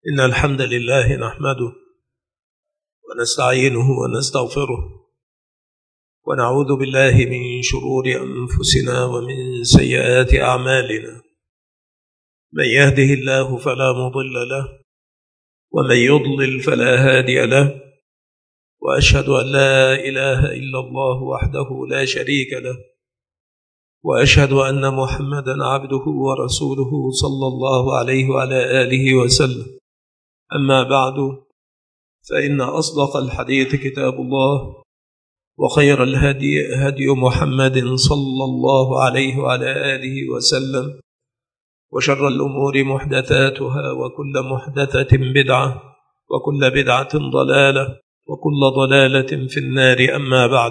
إن الحمد لله نحمده ونستعينه ونستغفره ونعوذ بالله من شرور أنفسنا ومن سيئات أعمالنا. من يهده الله فلا مضل له ومن يضلل فلا هادي له، وأشهد أن لا إله إلا الله وحده لا شريك له، وأشهد أن محمدا عبده ورسوله صلى الله عليه وعلى آله وسلم. أما بعد، فإن أصدق الحديث كتاب الله، وخير الهدي هدي محمد صلى الله عليه وعلى آله وسلم، وشر الأمور محدثاتها، وكل محدثة بدعة، وكل بدعة ضلالة، وكل ضلالة في النار. أما بعد،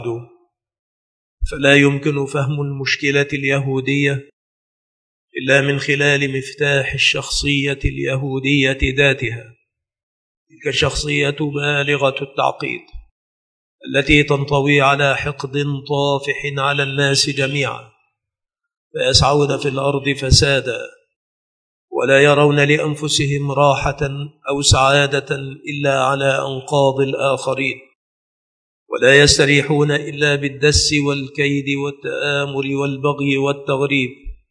فلا يمكن فهم المشكلة اليهودية إلا من خلال مفتاح الشخصية اليهودية ذاتها. تلك الشخصية بالغة التعقيد التي تنطوي على حقد طافح على الناس جميعا، فيسعون في الأرض فسادا، ولا يرون لأنفسهم راحة أو سعادة إلا على أنقاض الآخرين، ولا يستريحون إلا بالدس والكيد والتآمر والبغي والتغريب.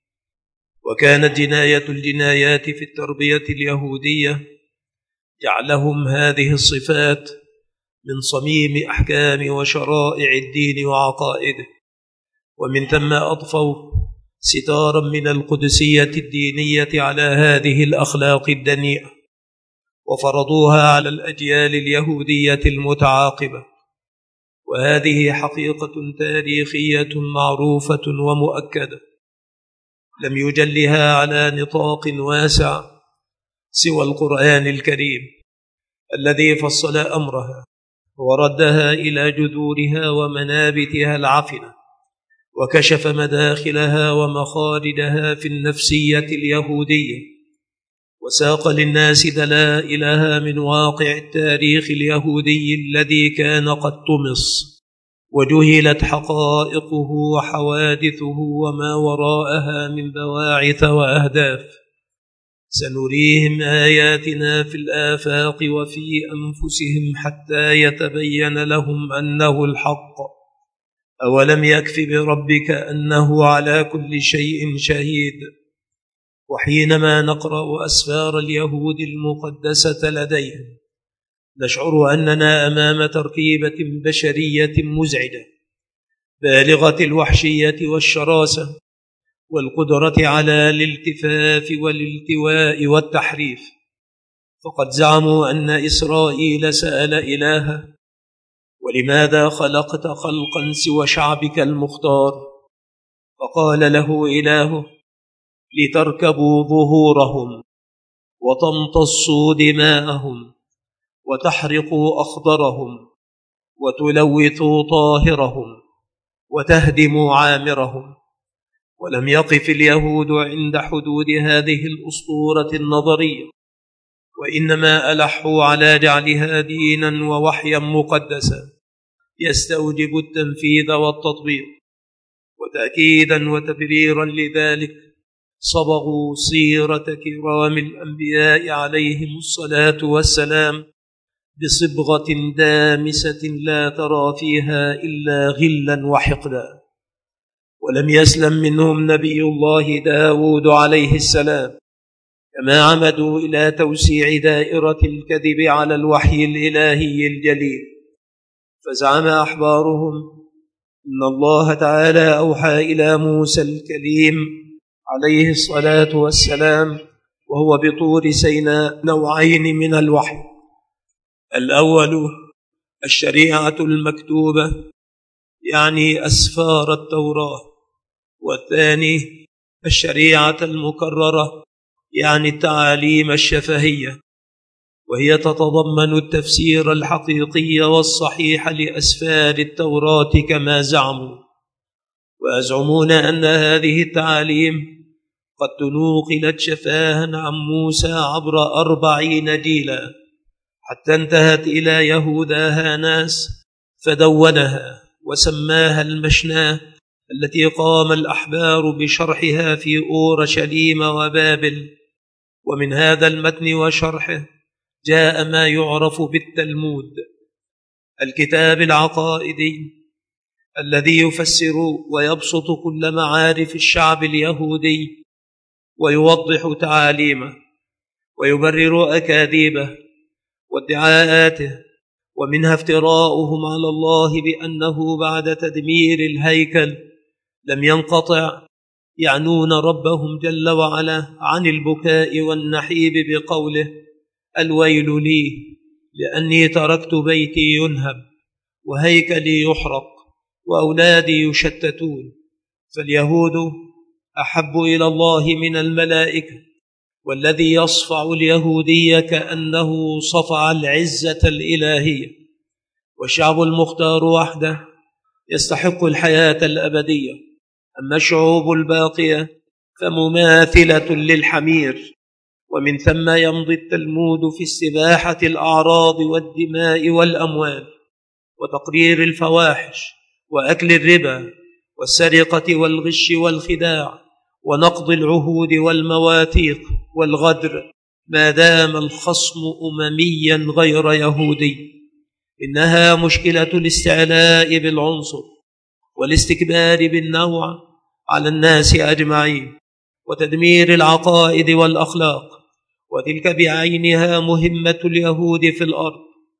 وكانت جناية الجنايات في التربية اليهودية جعلهم هذه الصفات من صميم أحكام وشرائع الدين وعقائده، ومن ثم أضفوا ستارا من القدسية الدينية على هذه الأخلاق الدنيئة، وفرضوها على الأجيال اليهودية المتعاقبة. وهذه حقيقة تاريخية معروفة ومؤكدة لم يجلها على نطاق واسع سوى القرآن الكريم الذي فصل أمرها وردها إلى جذورها ومنابتها العفنة، وكشف مداخلها ومخارجها في النفسية اليهودية، وساق للناس دلائلها من واقع التاريخ اليهودي الذي كان قد طمس وجهلت حقائقه وحوادثه وما وراءها من بواعث وأهداف. سنريهم آياتنا في الآفاق وفي أنفسهم حتى يتبين لهم أنه الحق. أولم يكف بربك أنه على كل شيء شهيد. وحينما نقرأ أسفار اليهود المقدسة لديهم نشعر أننا أمام تركيبة بشرية مزعجة بالغة الوحشية والشراسة والقدرة على الالتفاف والالتواء والتحريف. فقد زعموا أن إسرائيل سأل إلهه: ولماذا خلقت خلقا سوى شعبك المختار؟ فقال له إلهه: لتركبوا ظهورهم وتمتصوا دماءهم وتحرقوا أخضرهم وتلوثوا طاهرهم وتهدموا عامرهم. ولم يقف اليهود عند حدود هذه الأسطورة النظرية، وإنما ألحوا على جعلها دينا ووحيا مقدسا يستوجب التنفيذ والتطبيق. وتأكيدا وتبريرا لذلك صبغوا سيرة كرام الأنبياء عليهم الصلاة والسلام بصبغة دامسة لا ترى فيها إلا غلا وحقدا. ولم يسلم منهم نبي الله داود عليه السلام، كما عمدوا إلى توسيع دائرة الكذب على الوحي الإلهي الجليل. فزعم أحبارهم إن الله تعالى أوحى إلى موسى الكليم عليه الصلاة والسلام وهو بطور سيناء نوعين من الوحي: الأول الشريعة المكتوبة يعني أسفار التوراة، والثاني الشريعة المكررة يعني التعاليم الشفهية، وهي تتضمن التفسير الحقيقي والصحيح لأسفار التوراة كما زعموا. ويزعمون أن هذه التعاليم قد تنوقلت شفاها عن موسى عبر 40 جيلا حتى انتهت إلى يهوذا هاناس فدونها وسماها المشناه، التي قام الأحبار بشرحها في أورشليم وبابل. ومن هذا المتن وشرحه جاء ما يعرف بالتلمود، الكتاب العقائدي الذي يفسر ويبسط كل معارف الشعب اليهودي ويوضح تعاليمه ويبرر أكاذيبه وادعاءاته، ومنها افتراؤهم على الله بأنه بعد تدمير الهيكل لم ينقطع يعنون ربهم جل وعلا عن البكاء والنحيب بقوله: الويل لي لأني تركت بيتي ينهب وهيكلي يحرق وأولادي يشتتون. فاليهود أحب إلى الله من الملائكة، والذي يصفع اليهودية كأنه صفع العزة الإلهية، والشعب المختار وحده يستحق الحياة الأبدية، أما الشعوب الباقية فمماثلة للحمير. ومن ثم يمضي التلمود في استباحة الأعراض والدماء والأموال وتقرير الفواحش وأكل الربا والسرقة والغش والخداع ونقض العهود والمواثيق والغدر، ما دام الخصم أمميا غير يهودي. إنها مشكلة الاستعلاء بالعنصر والاستكبار بالنوع على الناس أجمعين وتدمير العقائد والأخلاق، وتلك بعينها مهمة اليهود في الأرض،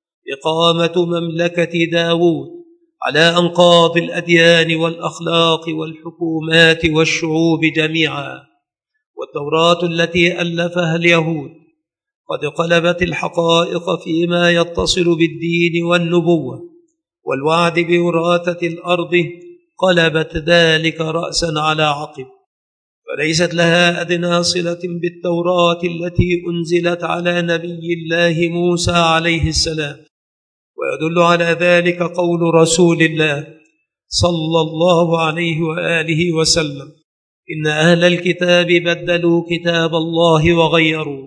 إقامة مملكة داود على أنقاض الأديان والأخلاق والحكومات والشعوب جميعا. والتوراة التي ألفها اليهود قد قلبت الحقائق فيما يتصل بالدين والنبوة والوعد بوراثة الأرض، قلبت ذلك رأسا على عقب، فليست لها أدنى صلة بالتوراة التي أنزلت على نبي الله موسى عليه السلام. ويدل على ذلك قول رسول الله صلى الله عليه وآله وسلم: إن أهل الكتاب بدلوا كتاب الله وغيروا،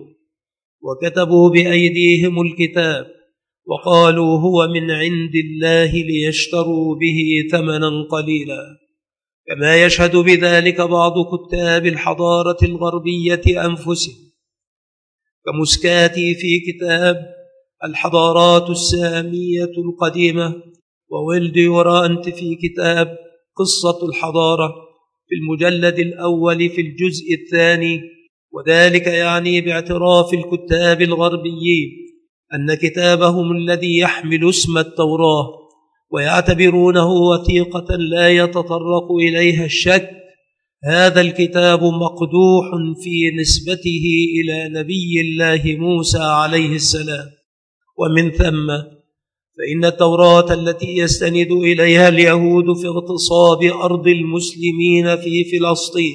وكتبوا بأيديهم الكتاب وقالوا هو من عند الله ليشتروا به ثمنا قليلا، كما يشهد بذلك بعض كتاب الحضارة الغربية أنفسهم، كمسكاتي في كتاب الحضارات السامية القديمة، وويلد ورانت في كتاب قصة الحضارة في المجلد الأول في الجزء الثاني. وذلك يعني باعتراف الكتاب الغربيين أن كتابهم الذي يحمل اسم التوراة ويعتبرونه وثيقة لا يتطرق إليها الشك، هذا الكتاب مقدوح في نسبته إلى نبي الله موسى عليه السلام. ومن ثم فإن التوراة التي يستند إليها اليهود في اغتصاب أرض المسلمين في فلسطين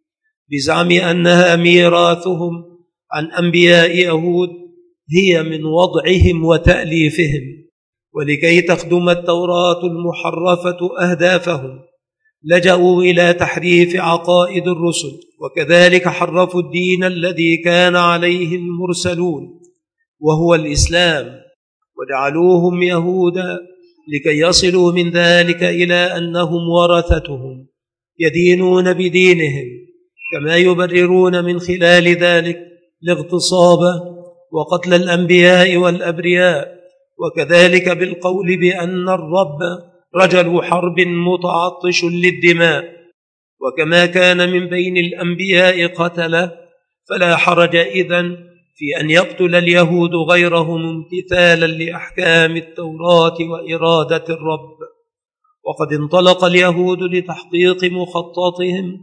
بزعم أنها ميراثهم عن أنبياء يهود هي من وضعهم وتأليفهم، ولكي تخدم التوراة المحرفة أهدافهم لجأوا إلى تحريف عقائد الرسل، وكذلك حرفوا الدين الذي كان عليه المرسلون وهو الإسلام، وجعلوهم يهودا لكي يصلوا من ذلك إلى أنهم ورثتهم يدينون بدينهم، كما يبررون من خلال ذلك الاغتصاب وقتل الأنبياء والأبرياء، وكذلك بالقول بأن الرب رجل حرب متعطش للدماء. وكما كان من بين الأنبياء قتله، فلا حرج إذن في أن يقتل اليهود غيرهم امتثالا لأحكام التوراة وإرادة الرب. وقد انطلق اليهود لتحقيق مخططهم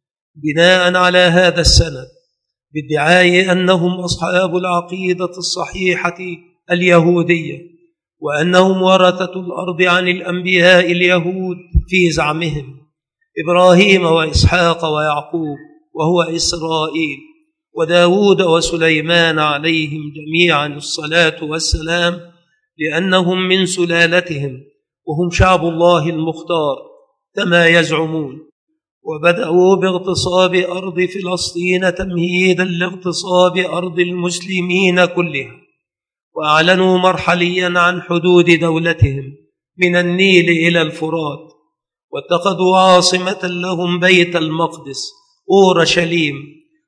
بناء على هذا السند بادعاء أنهم أصحاب العقيدة الصحيحة اليهودية، وأنهم ورثة الأرض عن الأنبياء اليهود في زعمهم إبراهيم وإسحاق ويعقوب وهو إسرائيل وداود وسليمان عليهم جميعا الصلاة والسلام، لأنهم من سلالتهم وهم شعب الله المختار كما يزعمون. وبدأوا باغتصاب أرض فلسطين تمهيدا لاغتصاب أرض المسلمين كلها، وأعلنوا مرحليا عن حدود دولتهم من النيل إلى الفرات، واتخذوا عاصمة لهم بيت المقدس أورشليم،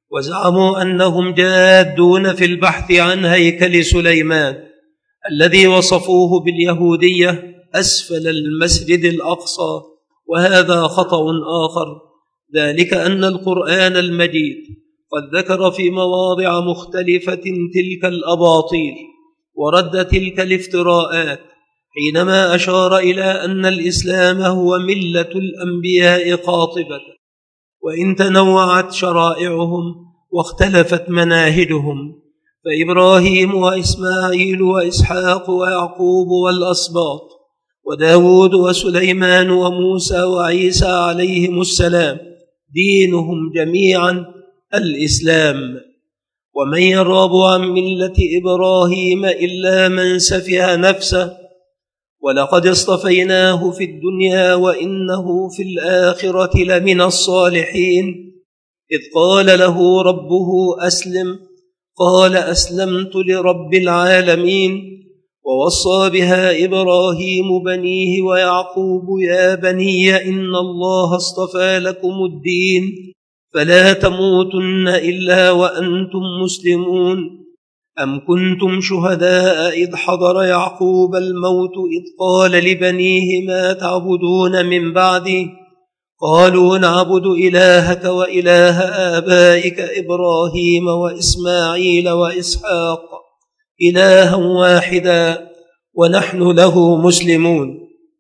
وزعموا أنهم جادون في البحث عن هيكل سليمان الذي وصفوه باليهودية أسفل المسجد الأقصى، وهذا خطأ آخر، ذلك أن القرآن المجيد قد ذكر في مواضع مختلفة تلك الأباطيل ورد تلك الافتراءات، حينما أشار إلى أن الإسلام هو ملة الأنبياء قاطبة، وإن تنوعت شرائعهم واختلفت مناهجهم، فإبراهيم وإسماعيل وإسحاق ويعقوب والأسباط وداود وسليمان وموسى وعيسى عليهم السلام دينهم جميعا الإسلام. ومن يرغب عن ملة إبراهيم إلا من سفه نفسه، ولقد اصطفيناه في الدنيا وإنه في الآخرة لمن الصالحين. إذ قال له ربه أسلم، قال أسلمت لرب العالمين. ووصى بها إبراهيم بنيه ويعقوب يا بني إن الله اصطفى لكم الدين فلا تموتن إلا وأنتم مسلمون. أم كنتم شهداء إذ حضر يعقوب الموت إذ قال لبنيه ما تعبدون من بعدي؟ قالوا نعبد إلهك وإله آبائك إبراهيم وإسماعيل وإسحاق إلها واحدا ونحن له مسلمون.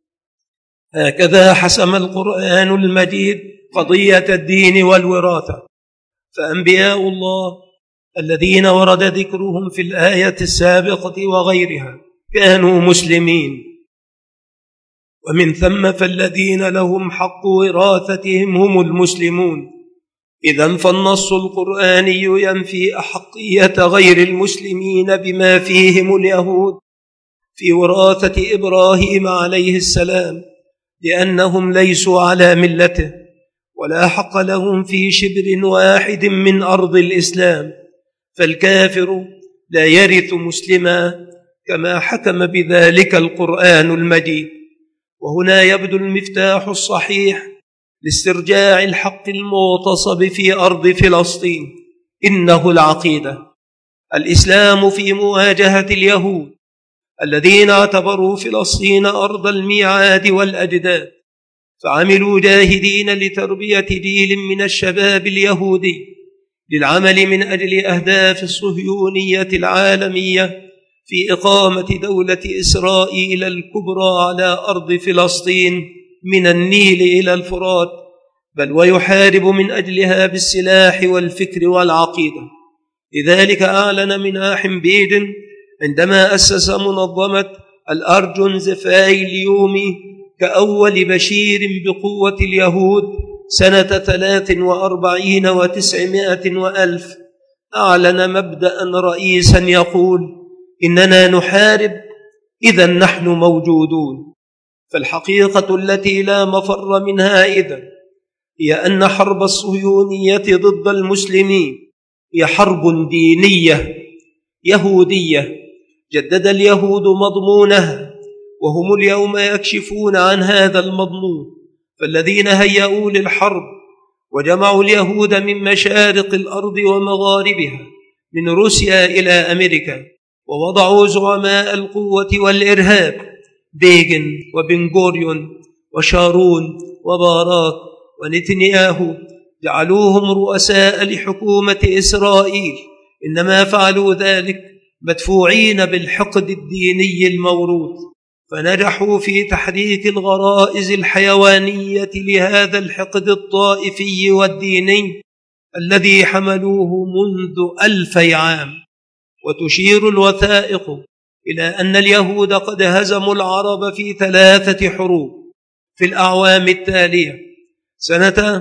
هكذا حسم القرآن المجيد قضية الدين والوراثة، فأنبياء الله الذين ورد ذكرهم في الآية السابقة وغيرها كانوا مسلمين، ومن ثم فالذين لهم حق وراثتهم هم المسلمون. إذن فالنص القرآني ينفي أحقية غير المسلمين بما فيهم اليهود في وراثة إبراهيم عليه السلام، لأنهم ليسوا على ملته ولا حق لهم في شبر واحد من أرض الإسلام، فالكافر لا يرث مسلما كما حكم بذلك القرآن المجيد. وهنا يبدو المفتاح الصحيح لاسترجاع الحق المغتصب في أرض فلسطين، إنه العقيدة. الإسلام في مواجهة اليهود الذين اعتبروا فلسطين أرض الميعاد والأجداد، فعملوا جاهدين لتربية جيل من الشباب اليهودي للعمل من أجل أهداف الصهيونية العالمية في إقامة دولة إسرائيل الكبرى على أرض فلسطين من النيل إلى الفرات، بل ويحارب من أجلها بالسلاح والفكر والعقيدة. لذلك أعلن مناحم بيجن عندما أسس منظمة الأرجون زفايليومي كأول بشير بقوة اليهود سنة 43 و900 وألف، أعلن مبدأ رئيسا يقول إننا نحارب إذا نحن موجودون. فالحقيقة التي لا مفر منها إذن هي أن حرب الصهيونية ضد المسلمين هي حرب دينية يهودية جدد اليهود مضمونها، وهم اليوم يكشفون عن هذا المضمون. فالذين هيئوا للحرب وجمعوا اليهود من مشارق الأرض ومغاربها من روسيا إلى أمريكا، ووضعوا زعماء القوة والإرهاب بيغن وبن غوريون وشارون وباراك ونتنياهو، جعلوهم رؤساء لحكومة إسرائيل، إنما فعلوا ذلك مدفوعين بالحقد الديني الموروث، فنجحوا في تحريك الغرائز الحيوانية لهذا الحقد الطائفي والديني الذي حملوه منذ 2000 عام. وتشير الوثائق إلى أن اليهود قد هزموا العرب في 3 حروب في الأعوام التالية: سنة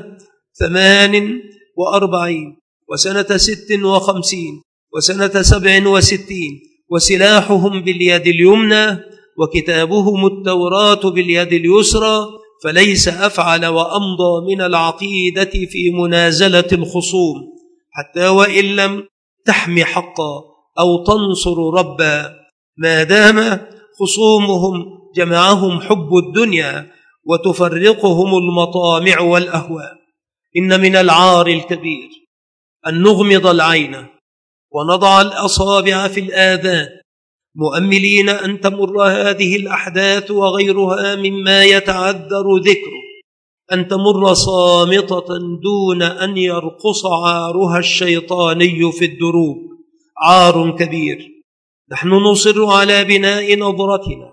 48 وسنة 56 وسنة 67، وسلاحهم باليد اليمنى وكتابهم التوراة باليد اليسرى، فليس أفعل وأمضى من العقيدة في منازلة الخصوم، حتى وإن لم تحمي حقا أو تنصر ربا، ما دام خصومهم جمعهم حب الدنيا وتفرقهم المطامع والأهواء. إن من العار الكبير أن نغمض العين ونضع الأصابع في الآذان مؤملين أن تمر هذه الأحداث وغيرها مما يتعذر ذكره، أن تمر صامتة دون أن يرقص عارها الشيطاني في الدروب، عار كبير. نحن نصر على بناء نظرتنا،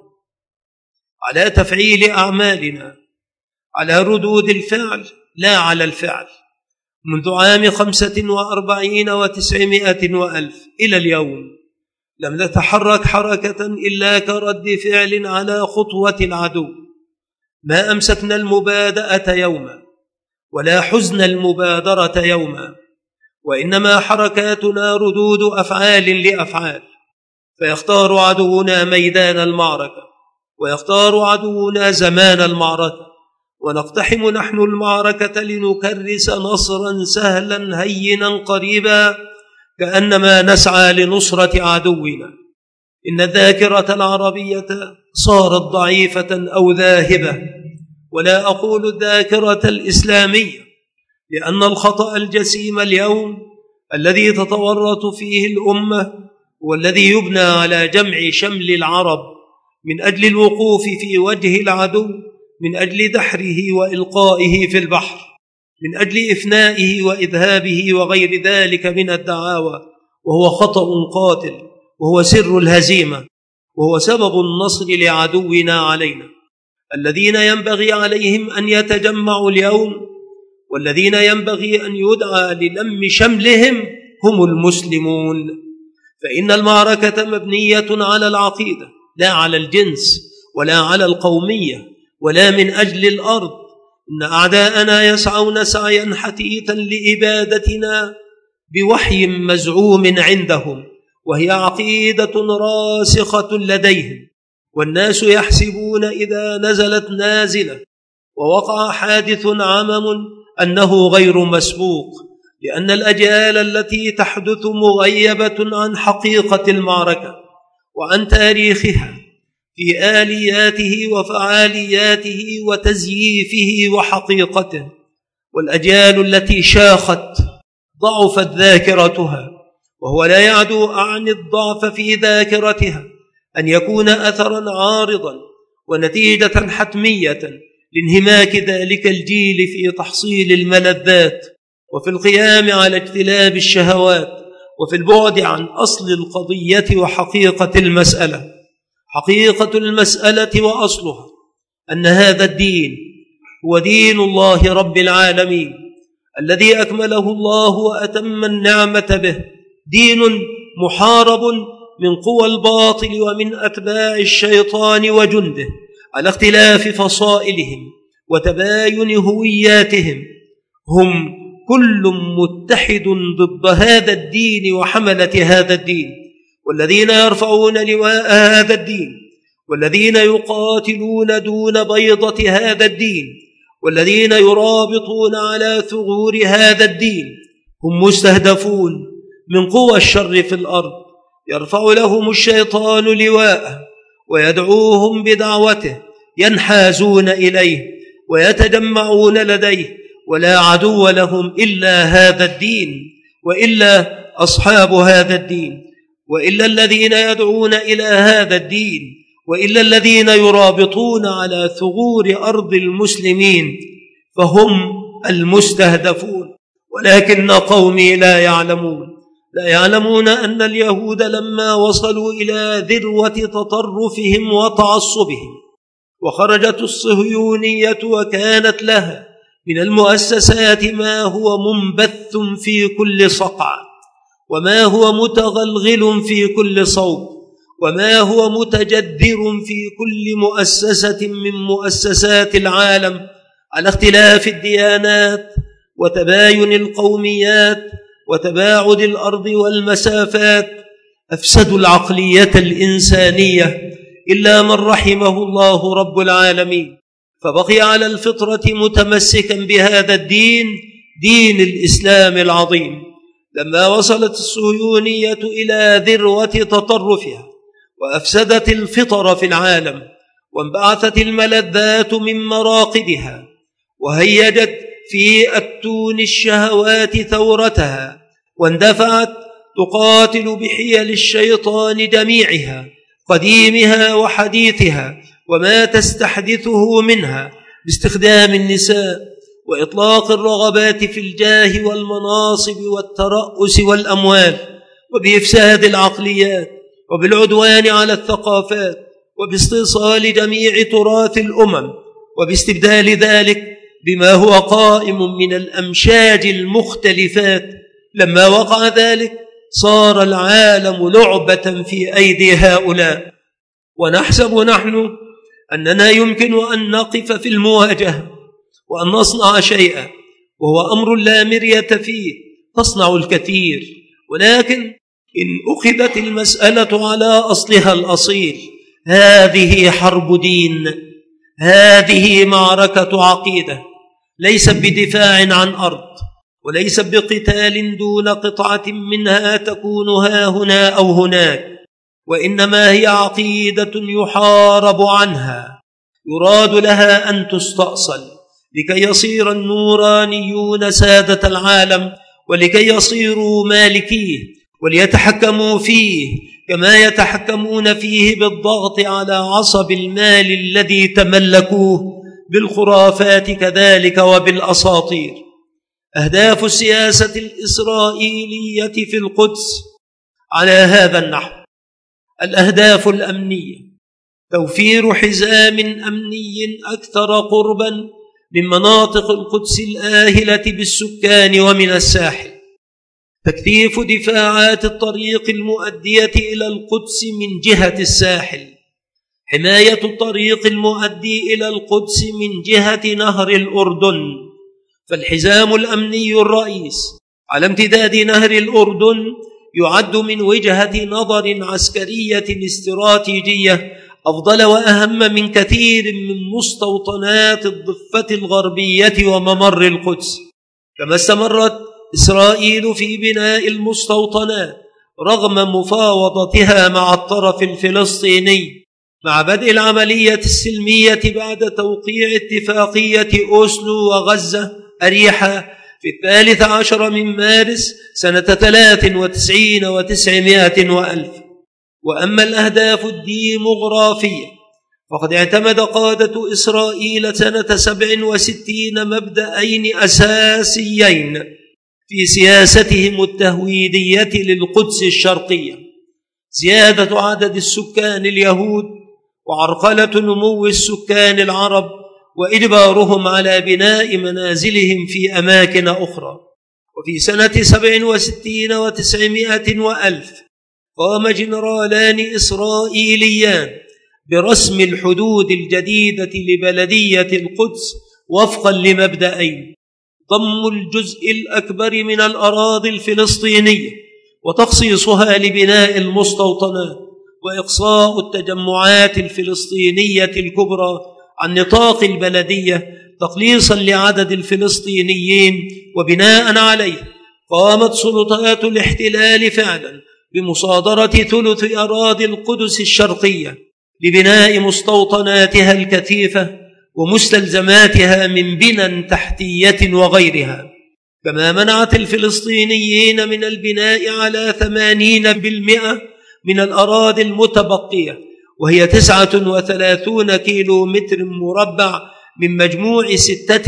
على تفعيل أعمالنا، على ردود الفعل لا على الفعل. منذ عام 45 و900 وألف إلى اليوم لم نتحرك حركة إلا كرد فعل على خطوة العدو. ما أمسكنا المبادئة يوما ولا حزن المبادرة يوما، وإنما حركاتنا ردود أفعال لأفعال. فيختار عدونا ميدان المعركة ويختار عدونا زمان المعركة، ونقتحم نحن المعركة لنكرس نصرا سهلا هينا قريبا، كأنما نسعى لنصرة عدونا. إن الذاكرة العربية صارت ضعيفة أو ذاهبة، ولا أقول الذاكرة الإسلامية، لأن الخطأ الجسيم اليوم الذي تتورط فيه الأمة والذي يبنى على جمع شمل العرب من أجل الوقوف في وجه العدو، من أجل دحره وإلقائه في البحر، من أجل إفنائه وإذهابه وغير ذلك من الدعاوى، وهو خطأ قاتل، وهو سر الهزيمة، وهو سبب النصر لعدونا علينا. الذين ينبغي عليهم أن يتجمعوا اليوم والذين ينبغي أن يدعى للم شملهم هم المسلمون، فإن المعركة مبنية على العقيدة لا على الجنس ولا على القومية ولا من أجل الأرض. إن أعداءنا يسعون سعيا حثيثا لإبادتنا بوحي مزعوم عندهم، وهي عقيدة راسخة لديهم، والناس يحسبون إذا نزلت نازلة ووقع حادث عمم أنه غير مسبوق، لأن الأجيال التي تحدث مغيبة عن حقيقة المعركة وعن تاريخها في آلياته وفعالياته وتزييفه وحقيقته. والأجيال التي شاخت ضعفت ذاكرتها، وهو لا يعدو عن الضعف في ذاكرتها أن يكون أثرا عارضا ونتيجة حتمية لانهماك ذلك الجيل في تحصيل الملذات وفي القيام على اجتلاب الشهوات وفي البعد عن أصل القضية وحقيقة المسألة. حقيقة المسألة وأصلها أن هذا الدين هو دين الله رب العالمين الذي أكمله الله وأتم النعمة به، دين محارب من قوى الباطل ومن أتباع الشيطان وجنده على اختلاف فصائلهم وتباين هوياتهم. هم كل متحد ضد هذا الدين وحملة هذا الدين، والذين يرفعون لواء هذا الدين، والذين يقاتلون دون بيضة هذا الدين، والذين يرابطون على ثغور هذا الدين هم مستهدفون من قوى الشر في الأرض. يرفع لهم الشيطان لواءه ويدعوهم بدعوته، ينحازون إليه ويتجمعون لديه، ولا عدو لهم إلا هذا الدين، وإلا أصحاب هذا الدين، وإلا الذين يدعون إلى هذا الدين، وإلا الذين يرابطون على ثغور أرض المسلمين، فهم المستهدفون. ولكن قومي لا يعلمون أن اليهود لما وصلوا إلى ذروة تطرفهم وتعصبهم وخرجت الصهيونية وكانت لها من المؤسسات ما هو منبث في كل صقع، وما هو متغلغل في كل صوب، وما هو متجذر في كل مؤسسة من مؤسسات العالم، على اختلاف الديانات وتباين القوميات وتباعد الأرض والمسافات، أفسدوا العقلية الإنسانية إلا من رحمه الله رب العالمين، فبقي على الفطرة متمسكا بهذا الدين، دين الإسلام العظيم. لما وصلت الصهيونية إلى ذروة تطرفها وأفسدت الفطر في العالم وانبعثت الملذات من مراقدها وهيجت في أتون الشهوات ثورتها، واندفعت تقاتل بحيل الشيطان جميعها، قديمها وحديثها، وما تستحدثه منها باستخدام النساء وإطلاق الرغبات في الجاه والمناصب والترأس والأموال، وبإفساد العقليات، وبالعدوان على الثقافات، وباستئصال جميع تراث الأمم، وباستبدال ذلك بما هو قائم من الأمشاج المختلفات. لما وقع ذلك صار العالم لعبة في أيدي هؤلاء، ونحسب نحن أننا يمكن أن نقف في المواجهة وأن نصنع شيئا، وهو أمر لا مرية فيه، تصنع الكثير. ولكن إن أخذت المسألة على أصلها الأصيل، هذه حرب دين، هذه معركة عقيدة، ليست بدفاع عن أرض، وليست بقتال دون قطعة منها تكون ها هنا أو هناك، وإنما هي عقيدة يحارب عنها، يراد لها أن تستأصل لكي يصير النورانيون سادة العالم، ولكي يصيروا مالكيه وليتحكموا فيه كما يتحكمون فيه بالضغط على عصب المال الذي تملكوه، بالخرافات كذلك وبالأساطير. أهداف السياسة الإسرائيلية في القدس على هذا النحو: الأهداف الأمنية، توفير حزام أمني أكثر قربا من مناطق القدس الآهلة بالسكان ومن الساحل، تكثيف دفاعات الطريق المؤدية إلى القدس من جهة الساحل، حماية الطريق المؤدي إلى القدس من جهة نهر الأردن. فالحزام الأمني الرئيس على امتداد نهر الأردن يعد من وجهة نظر عسكرية استراتيجية أفضل وأهم من كثير من مستوطنات الضفة الغربية وممر القدس. كما استمرت إسرائيل في بناء المستوطنات رغم مفاوضتها مع الطرف الفلسطيني مع بدء العملية السلمية بعد توقيع اتفاقية أوسلو وغزة أريحة في 13 من مارس سنة 93 و900 وألف. وأما الأهداف الديمغرافية فقد اعتمد قادة إسرائيل سنة 67 مبدأين أساسيين في سياستهم التهويدية للقدس الشرقية: زيادة عدد السكان اليهود، وعرقلة نمو السكان العرب، وإجبارهم على بناء منازلهم في أماكن أخرى. وفي سنة 67 و900 وألف قام جنرالان إسرائيليان برسم الحدود الجديدة لبلدية القدس وفقا لمبدأين: ضم الجزء الأكبر من الأراضي الفلسطينية وتخصيصها لبناء المستوطنات، وإقصاء التجمعات الفلسطينية الكبرى عن نطاق البلدية تقليصا لعدد الفلسطينيين. وبناء عليه قامت سلطات الاحتلال فعلا بمصادرة ثلث أراضي القدس الشرقية لبناء مستوطناتها الكثيفة ومستلزماتها من بنى تحتية وغيرها، كما منعت الفلسطينيين من البناء على 80% من الأراضي المتبقية، وهي 39 كيلو متر مربع من مجموع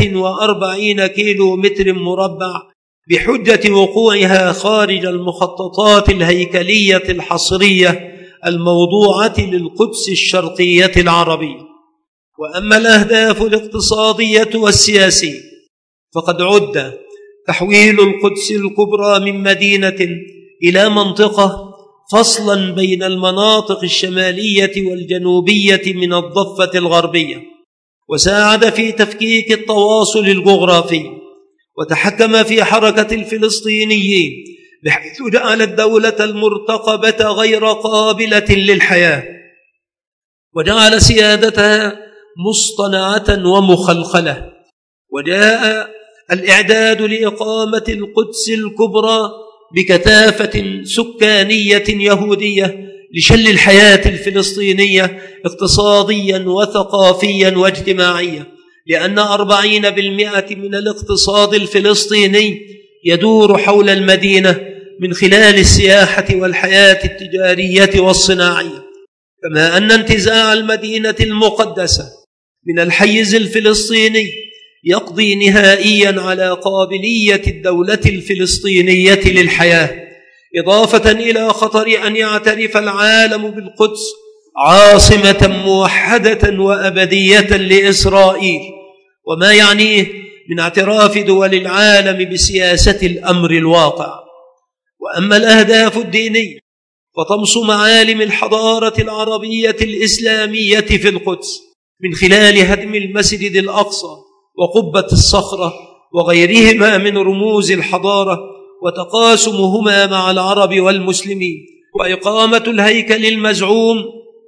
46 كيلو متر مربع، بحجة وقوعها خارج المخططات الهيكلية الحصرية الموضوعة للقدس الشرقية العربية. وأما الأهداف الاقتصادية والسياسية فقد عد تحويل القدس الكبرى من مدينة إلى منطقة فصلا بين المناطق الشمالية والجنوبية من الضفة الغربية، وساعد في تفكيك التواصل الجغرافي، وتحكم في حركة الفلسطينيين بحيث جعل الدولة المرتقبة غير قابلة للحياة، وجعل سيادتها مصطنعة ومخلخلة. وجاء الإعداد لإقامة القدس الكبرى بكثافة سكانية يهودية لشل الحياة الفلسطينية اقتصاديا وثقافيا واجتماعيا، لأن 40% من الاقتصاد الفلسطيني يدور حول المدينة من خلال السياحة والحياة التجارية والصناعية، كما أن انتزاع المدينة المقدسة من الحيز الفلسطيني يقضي نهائيا على قابلية الدولة الفلسطينية للحياة، إضافة إلى خطر أن يعترف العالم بالقدس عاصمة موحدة وأبدية لإسرائيل، وما يعنيه من اعتراف دول العالم بسياسة الأمر الواقع. وأما الأهداف الدينية فطمس معالم الحضارة العربية الإسلامية في القدس من خلال هدم المسجد الأقصى وقبة الصخرة وغيرهما من رموز الحضارة، وتقاسمهما مع العرب والمسلمين، وإقامة الهيكل المزعوم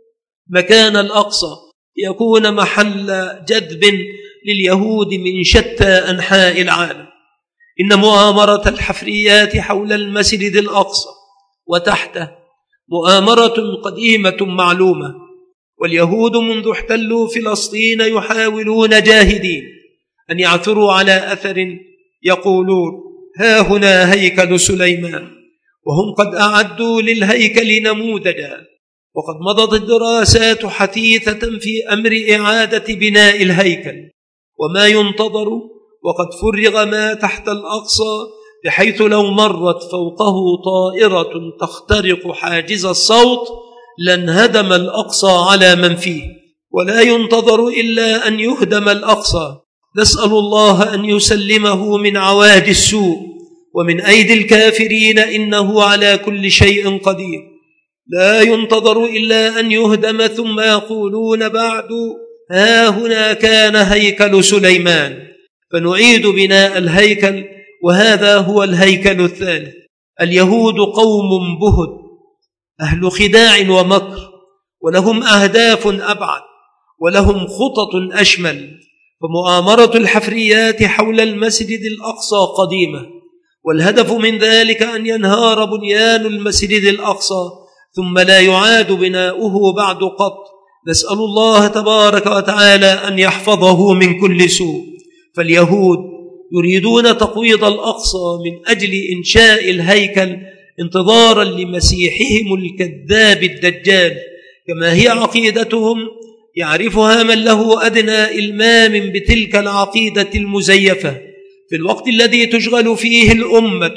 مكان الأقصى يكون محل جذب لليهود من شتى أنحاء العالم. إن مؤامرة الحفريات حول المسجد الأقصى وتحته مؤامرة قديمة معلومة، واليهود منذ احتلوا فلسطين يحاولون جاهدين أن يعثروا على أثر يقولون ها هنا هيكل سليمان، وهم قد أعدوا للهيكل نموذجا، وقد مضت الدراسات حثيثة في أمر إعادة بناء الهيكل وما ينتظر، وقد فرغ ما تحت الأقصى بحيث لو مرت فوقه طائرة تخترق حاجز الصوت لانهدم الأقصى على من فيه، ولا ينتظر إلا أن يهدم الأقصى. نسأل الله أن يسلمه من عواد السوء ومن أيدي الكافرين، إنه على كل شيء قدير. لا ينتظر إلا أن يهدم ثم يقولون بعد ها هنا كان هيكل سليمان، فنعيد بناء الهيكل، وهذا هو الهيكل الثالث. اليهود قوم بهت أهل خداع ومكر، ولهم أهداف أبعد ولهم خطط أشمل، فمؤامرة الحفريات حول المسجد الأقصى قديمة، والهدف من ذلك أن ينهار بنيان المسجد الأقصى ثم لا يعاد بناؤه بعد قط. نسأل الله تبارك وتعالى أن يحفظه من كل سوء. فاليهود يريدون تقويض الأقصى من أجل إنشاء الهيكل انتظارا لمسيحهم الكذاب الدجال، كما هي عقيدتهم يعرفها من له أدنى إلمام بتلك العقيدة المزيفة، في الوقت الذي تشغل فيه الأمة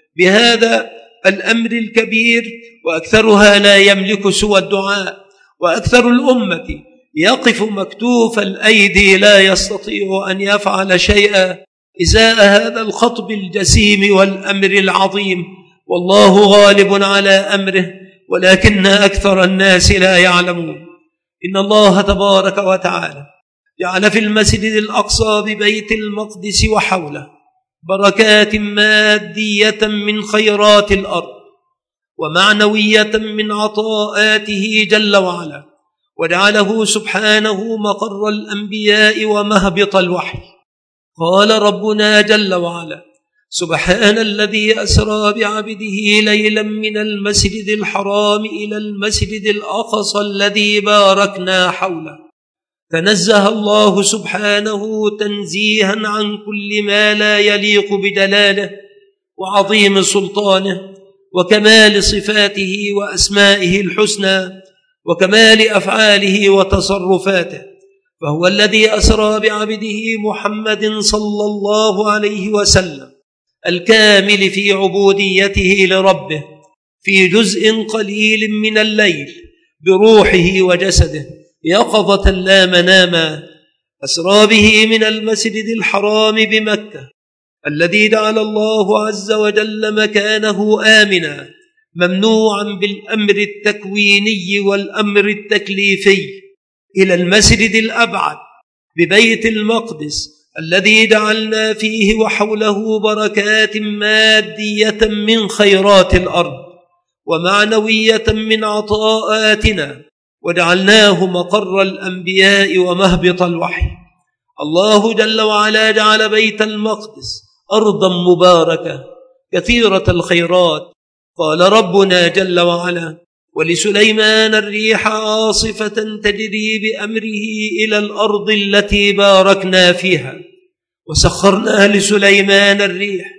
بهذا الأمر الكبير، وأكثرها لا يملك سوى الدعاء، وأكثر الأمة يقف مكتوف الأيدي لا يستطيع أن يفعل شيئا إزاء هذا الخطب الجسيم والأمر العظيم، والله غالب على أمره ولكن أكثر الناس لا يعلمون. إن الله تبارك وتعالى جعل في المسجد الأقصى ببيت المقدس وحوله بركات مادية من خيرات الأرض ومعنوية من عطاءاته جل وعلا، وجعله سبحانه مقر الأنبياء ومهبط الوحي. قال ربنا جل وعلا: سبحان الذي أسرى بعبده ليلا من المسجد الحرام إلى المسجد الأقصى الذي باركنا حوله. تنزه الله سبحانه تنزيها عن كل ما لا يليق بجلاله وعظيم سلطانه وكمال صفاته وأسمائه الحسنى وكمال أفعاله وتصرفاته، فهو الذي أسرى بعبده محمد صلى الله عليه وسلم الكامل في عبوديته لربه في جزء قليل من الليل بروحه وجسده يقظة لا مناما، أسرى به من المسجد الحرام بمكة الذي جعل الله عز وجل مكانه آمنا ممنوعا بالأمر التكويني والأمر التكليفي، إلى المسجد الأبعد ببيت المقدس الذي جعلنا فيه وحوله بركات مادية من خيرات الأرض ومعنوية من عطاءاتنا، وجعلناه مقر الأنبياء ومهبط الوحي. الله جل وعلا جعل بيت المقدس أرضا مباركة كثيرة الخيرات. قال ربنا جل وعلا: ولسليمان الريح عاصفة تجري بأمره إلى الأرض التي باركنا فيها، وسخرنا لسليمان الريح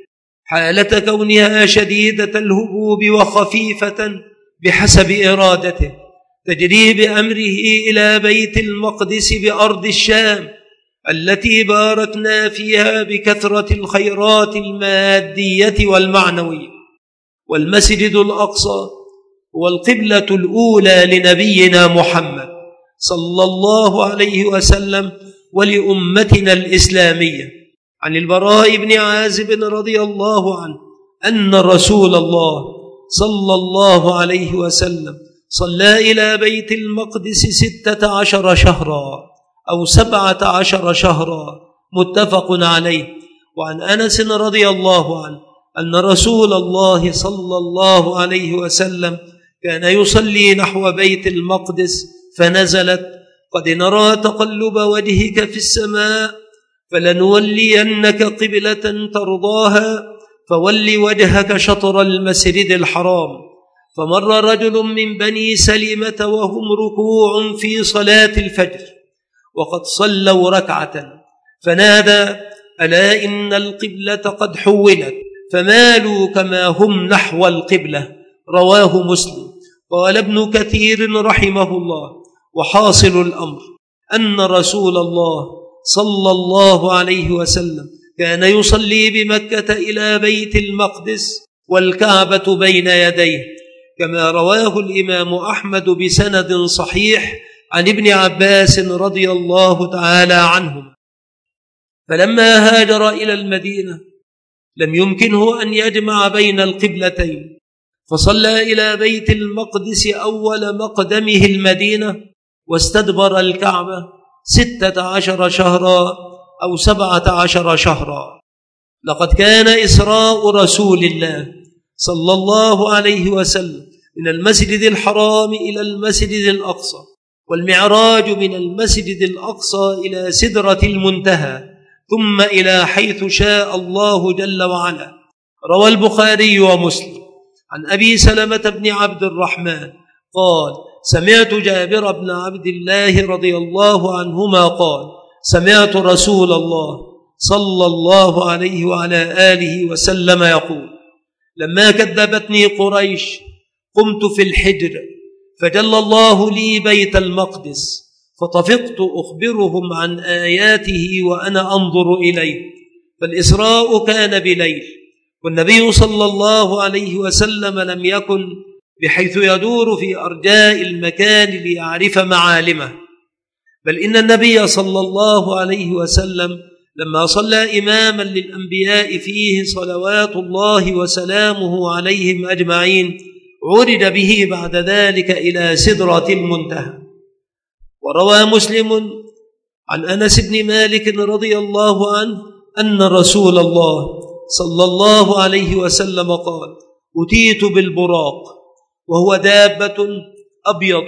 حالة كونها شديدة الهبوب وخفيفة بحسب إرادته، تجري بأمره إلى بيت المقدس بأرض الشام التي باركنا فيها بكثرة الخيرات المادية والمعنوية. والمسجد الأقصى هو القبلة الأولى لنبينا محمد صلى الله عليه وسلم ولأمتنا الإسلامية. عن البراء بن عازب رضي الله عنه أن رسول الله صلى الله عليه وسلم صلى إلى بيت المقدس 16 شهرا أو 17 شهرا، متفق عليه. وعن أنس رضي الله عنه أن رسول الله صلى الله عليه وسلم كان يصلي نحو بيت المقدس فنزلت: قد نرى تقلب وجهك في السماء فلنولينك قبلة ترضاها فول وجهك شطر المسجد الحرام. فمر رجل من بني سلمة وهم ركوع في صلاة الفجر وقد صلوا ركعة، فنادى: ألا إن القبلة قد حولت، فمالوا كما هم نحو القبلة. رواه مسلم. قال ابن كثير رحمه الله: وحاصل الأمر أن رسول الله صلى الله عليه وسلم كان يصلي بمكة إلى بيت المقدس والكعبة بين يديه، كما رواه الإمام أحمد بسند صحيح عن ابن عباس رضي الله تعالى عنهم. فلما هاجر إلى المدينة لم يمكنه أن يجمع بين القبلتين، فصلى إلى بيت المقدس أول مقدمه المدينة واستدبر الكعبة 16 شهرا أو 17 شهرا. لقد كان إسراء رسول الله صلى الله عليه وسلم من المسجد الحرام إلى المسجد الأقصى، والمعراج من المسجد الأقصى إلى سدرة المنتهى، ثم إلى حيث شاء الله جل وعلا. روى البخاري ومسلم عن أبي سلمة بن عبد الرحمن قال: سمعت جابر بن عبد الله رضي الله عنهما قال: سمعت رسول الله صلى الله عليه وعلى آله وسلم يقول: لما كذبتني قريش قمت في الحجر فجل الله لي بيت المقدس، فطفقت أخبرهم عن آياته وأنا أنظر إليه. فالإسراء كان بليل، والنبي صلى الله عليه وسلم لم يكن بحيث يدور في أرجاء المكان ليعرف معالمه، بل إن النبي صلى الله عليه وسلم لما صلى إماما للأنبياء فيه صلوات الله وسلامه عليهم أجمعين عرج به بعد ذلك إلى سدرة المنتهى. وروى مسلم عن أنس بن مالك رضي الله عنه أن رسول الله صلى الله عليه وسلم قال: أتيت بالبراق، وهو دابة أبيض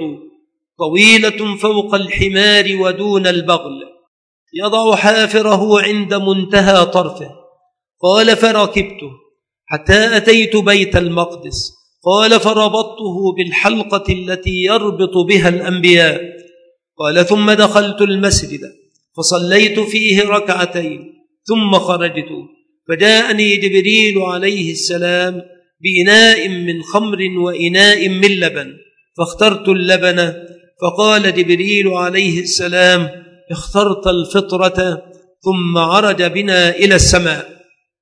طويلة فوق الحمار ودون البغل، يضع حافره عند منتهى طرفه. قال: فركبته حتى أتيت بيت المقدس. قال: فربطته بالحلقة التي يربط بها الأنبياء. قال: ثم دخلت المسجد فصليت فيه ركعتين، ثم خرجت فجاءني جبريل عليه السلام بإناء من خمر وإناء من لبن، فاخترت اللبن. فقال جبريل عليه السلام: اخترت الفطرة. ثم عرج بنا إلى السماء.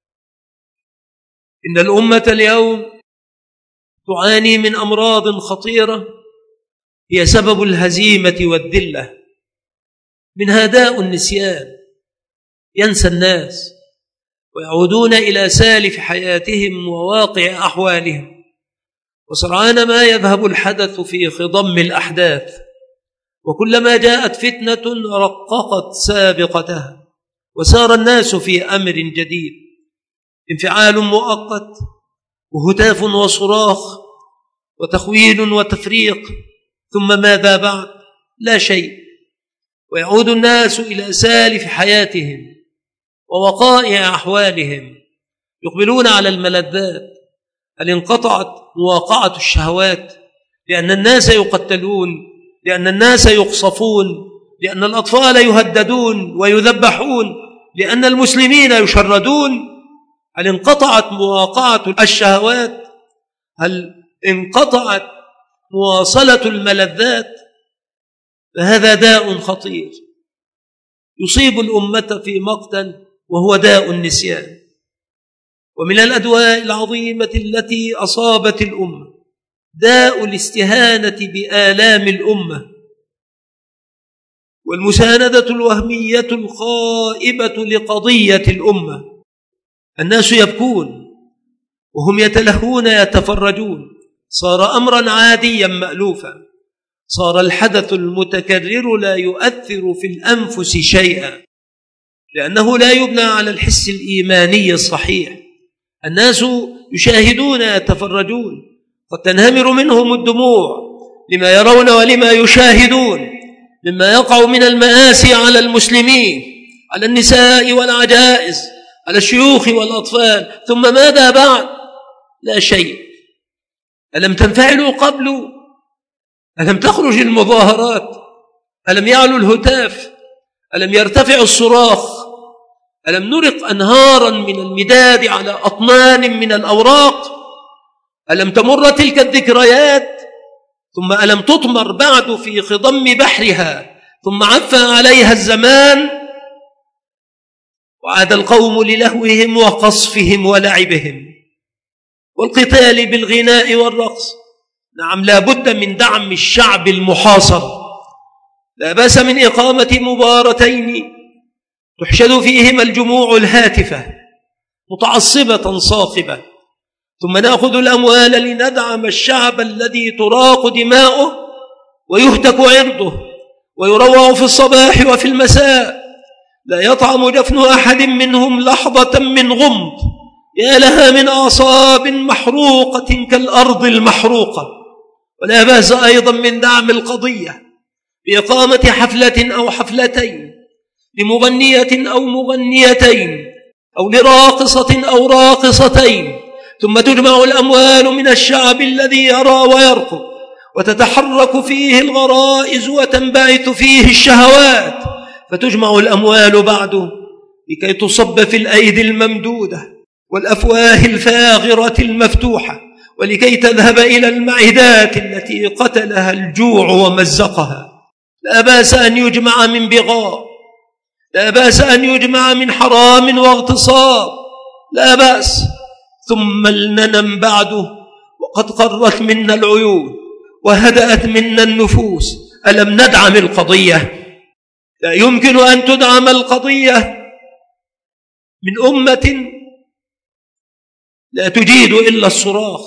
إن الأمة اليوم تعاني من أمراض خطيرة هي سبب الهزيمة والذلة، منها داء النسيان، ينسى الناس ويعودون إلى سالف حياتهم وواقع أحوالهم، وسرعان ما يذهب الحدث في خضم الأحداث، وكلما جاءت فتنة رققت سابقتها، وسار الناس في أمر جديد، انفعال مؤقت وهتاف وصراخ وتخوين وتفريق، ثم ماذا بعد؟ لا شيء، ويعود الناس إلى سالف حياتهم ووقائع أحوالهم، يقبلون على الملذات. هل انقطعت مواقعة الشهوات؟ لأن الناس يقتلون، لأن الناس يقصفون، لأن الأطفال يهددون ويذبحون، لأن المسلمين يشردون. هل انقطعت مواقعة الشهوات؟ هل انقطعت مواصلة الملذات؟ فهذا داء خطير يصيب الأمة في مقتا، وهو داء النسيان. ومن الأدواء العظيمة التي أصابت الأمة داء الاستهانة بآلام الأمة والمساندة الوهمية الخائبة لقضية الأمة. الناس يبكون وهم يتلهون يتفرجون، صار أمرا عاديا مألوفا، صار الحدث المتكرر لا يؤثر في الأنفس شيئا، لأنه لا يبنى على الحس الإيماني الصحيح. الناس يشاهدون يتفرجون، قد تنهمر منهم الدموع لما يرون ولما يشاهدون مما يقع من المآسي على المسلمين، على النساء والعجائز، على الشيوخ والأطفال. ثم ماذا بعد؟ لا شيء. ألم تنفعلوا قبل؟ ألم تخرج المظاهرات؟ ألم يعلو الهتاف؟ ألم يرتفع الصراخ؟ ألم نرق أنهارا من المداد على أطنان من الأوراق؟ ألم تمر تلك الذكريات؟ ثم ألم تطمر بعد في خضم بحرها، ثم عفى عليها الزمان وعاد القوم للهوهم وقصفهم ولعبهم والقتال بالغناء والرقص. نعم، لا بد من دعم الشعب المحاصر، لا بأس من إقامة مباراتين تحشد فيهما الجموع الهاتفة متعصبة صاخبة، ثم نأخذ الأموال لندعم الشعب الذي تراق دماؤه ويهتك عرضه ويروع في الصباح وفي المساء، لا يطعم جفن أحد منهم لحظة من غمض. يا لها من أعصاب محروقة كالأرض المحروقة. ولا بأس أيضا من دعم القضية بإقامة حفلة أو حفلتين لمغنية أو مغنيتين أو لراقصة أو راقصتين، ثم تجمع الأموال من الشعب الذي يرى ويرقب، وتتحرك فيه الغرائز وتنبعث فيه الشهوات، فتجمع الأموال بعده لكي تصب في الأيدي الممدودة والأفواه الفاغرة المفتوحة، ولكي تذهب إلى المعدات التي قتلها الجوع ومزقها. لا بأس أن يجمع من بغاء، لا بأس أن يجمع من حرام واغتصاب، لا بأس. ثم لننم بعده وقد قرت منا العيون وهدأت منا النفوس. ألم ندعم القضية؟ لا يمكن أن تدعم القضية من أمة لا تجيد إلا الصراخ.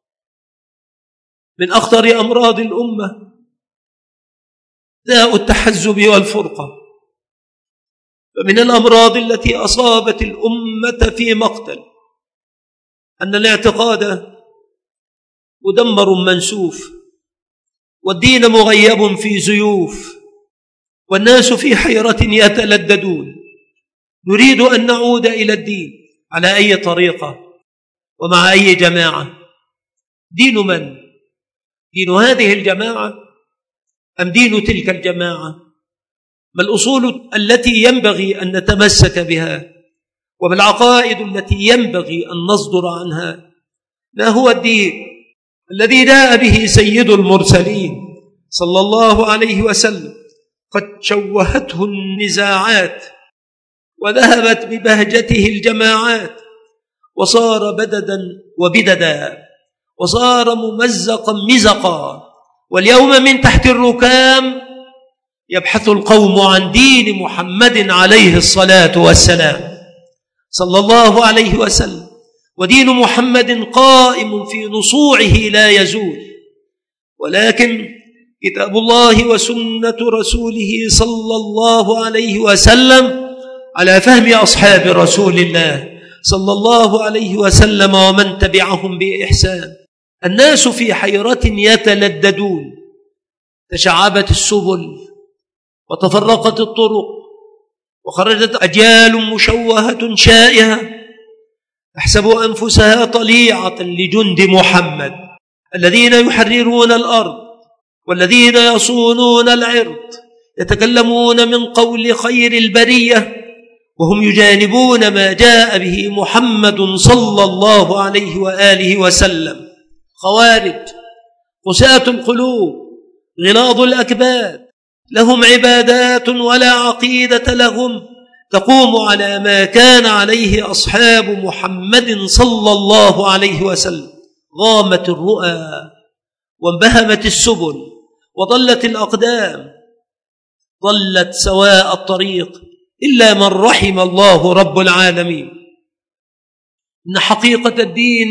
من أخطر أمراض الأمة داء التحزب والفرقة. فمن الأمراض التي أصابت الأمة في مقتل أن الاعتقاد مدمر منسوف، والدين مغيب في زيوف، والناس في حيرة يتلددون. نريد أن نعود إلى الدين على أي طريقة ومع أي جماعة؟ دين من؟ دين هذه الجماعة أم دين تلك الجماعة؟ ما الأصول التي ينبغي أن نتمسك بها؟ وما العقائد التي ينبغي أن نصدر عنها؟ ما هو الدين الذي جاء به سيد المرسلين صلى الله عليه وسلم؟ قد شوهته النزاعات وذهبت ببهجته الجماعات، وصار بددا وبددا، وصار ممزقا مزقا. واليوم من تحت الركام يبحث القوم عن دين محمد عليه الصلاة والسلام صلى الله عليه وسلم، ودين محمد قائم في نصوعه لا يزول، ولكن كتاب الله وسنة رسوله صلى الله عليه وسلم على فهم أصحاب رسول الله صلى الله عليه وسلم ومن تبعهم بإحسان. الناس في حيرة يتلددون، تشعبت السبل وتفرقت الطرق، وخرجت أجيال مشوهة شائهة تحسب أنفسها طليعة لجند محمد، الذين يحررون الأرض والذين يصونون العرض، يتكلمون من قول خير البرية وهم يجانبون ما جاء به محمد صلى الله عليه وآله وسلم. خوارج قساة القلوب غلاظ الأكباد، لهم عبادات ولا عقيدة لهم تقوم على ما كان عليه أصحاب محمد صلى الله عليه وسلم. غامت الرؤى وانبهمت السبل وضلت الأقدام، ضلت سواء الطريق إلا من رحم الله رب العالمين. إن حقيقة الدين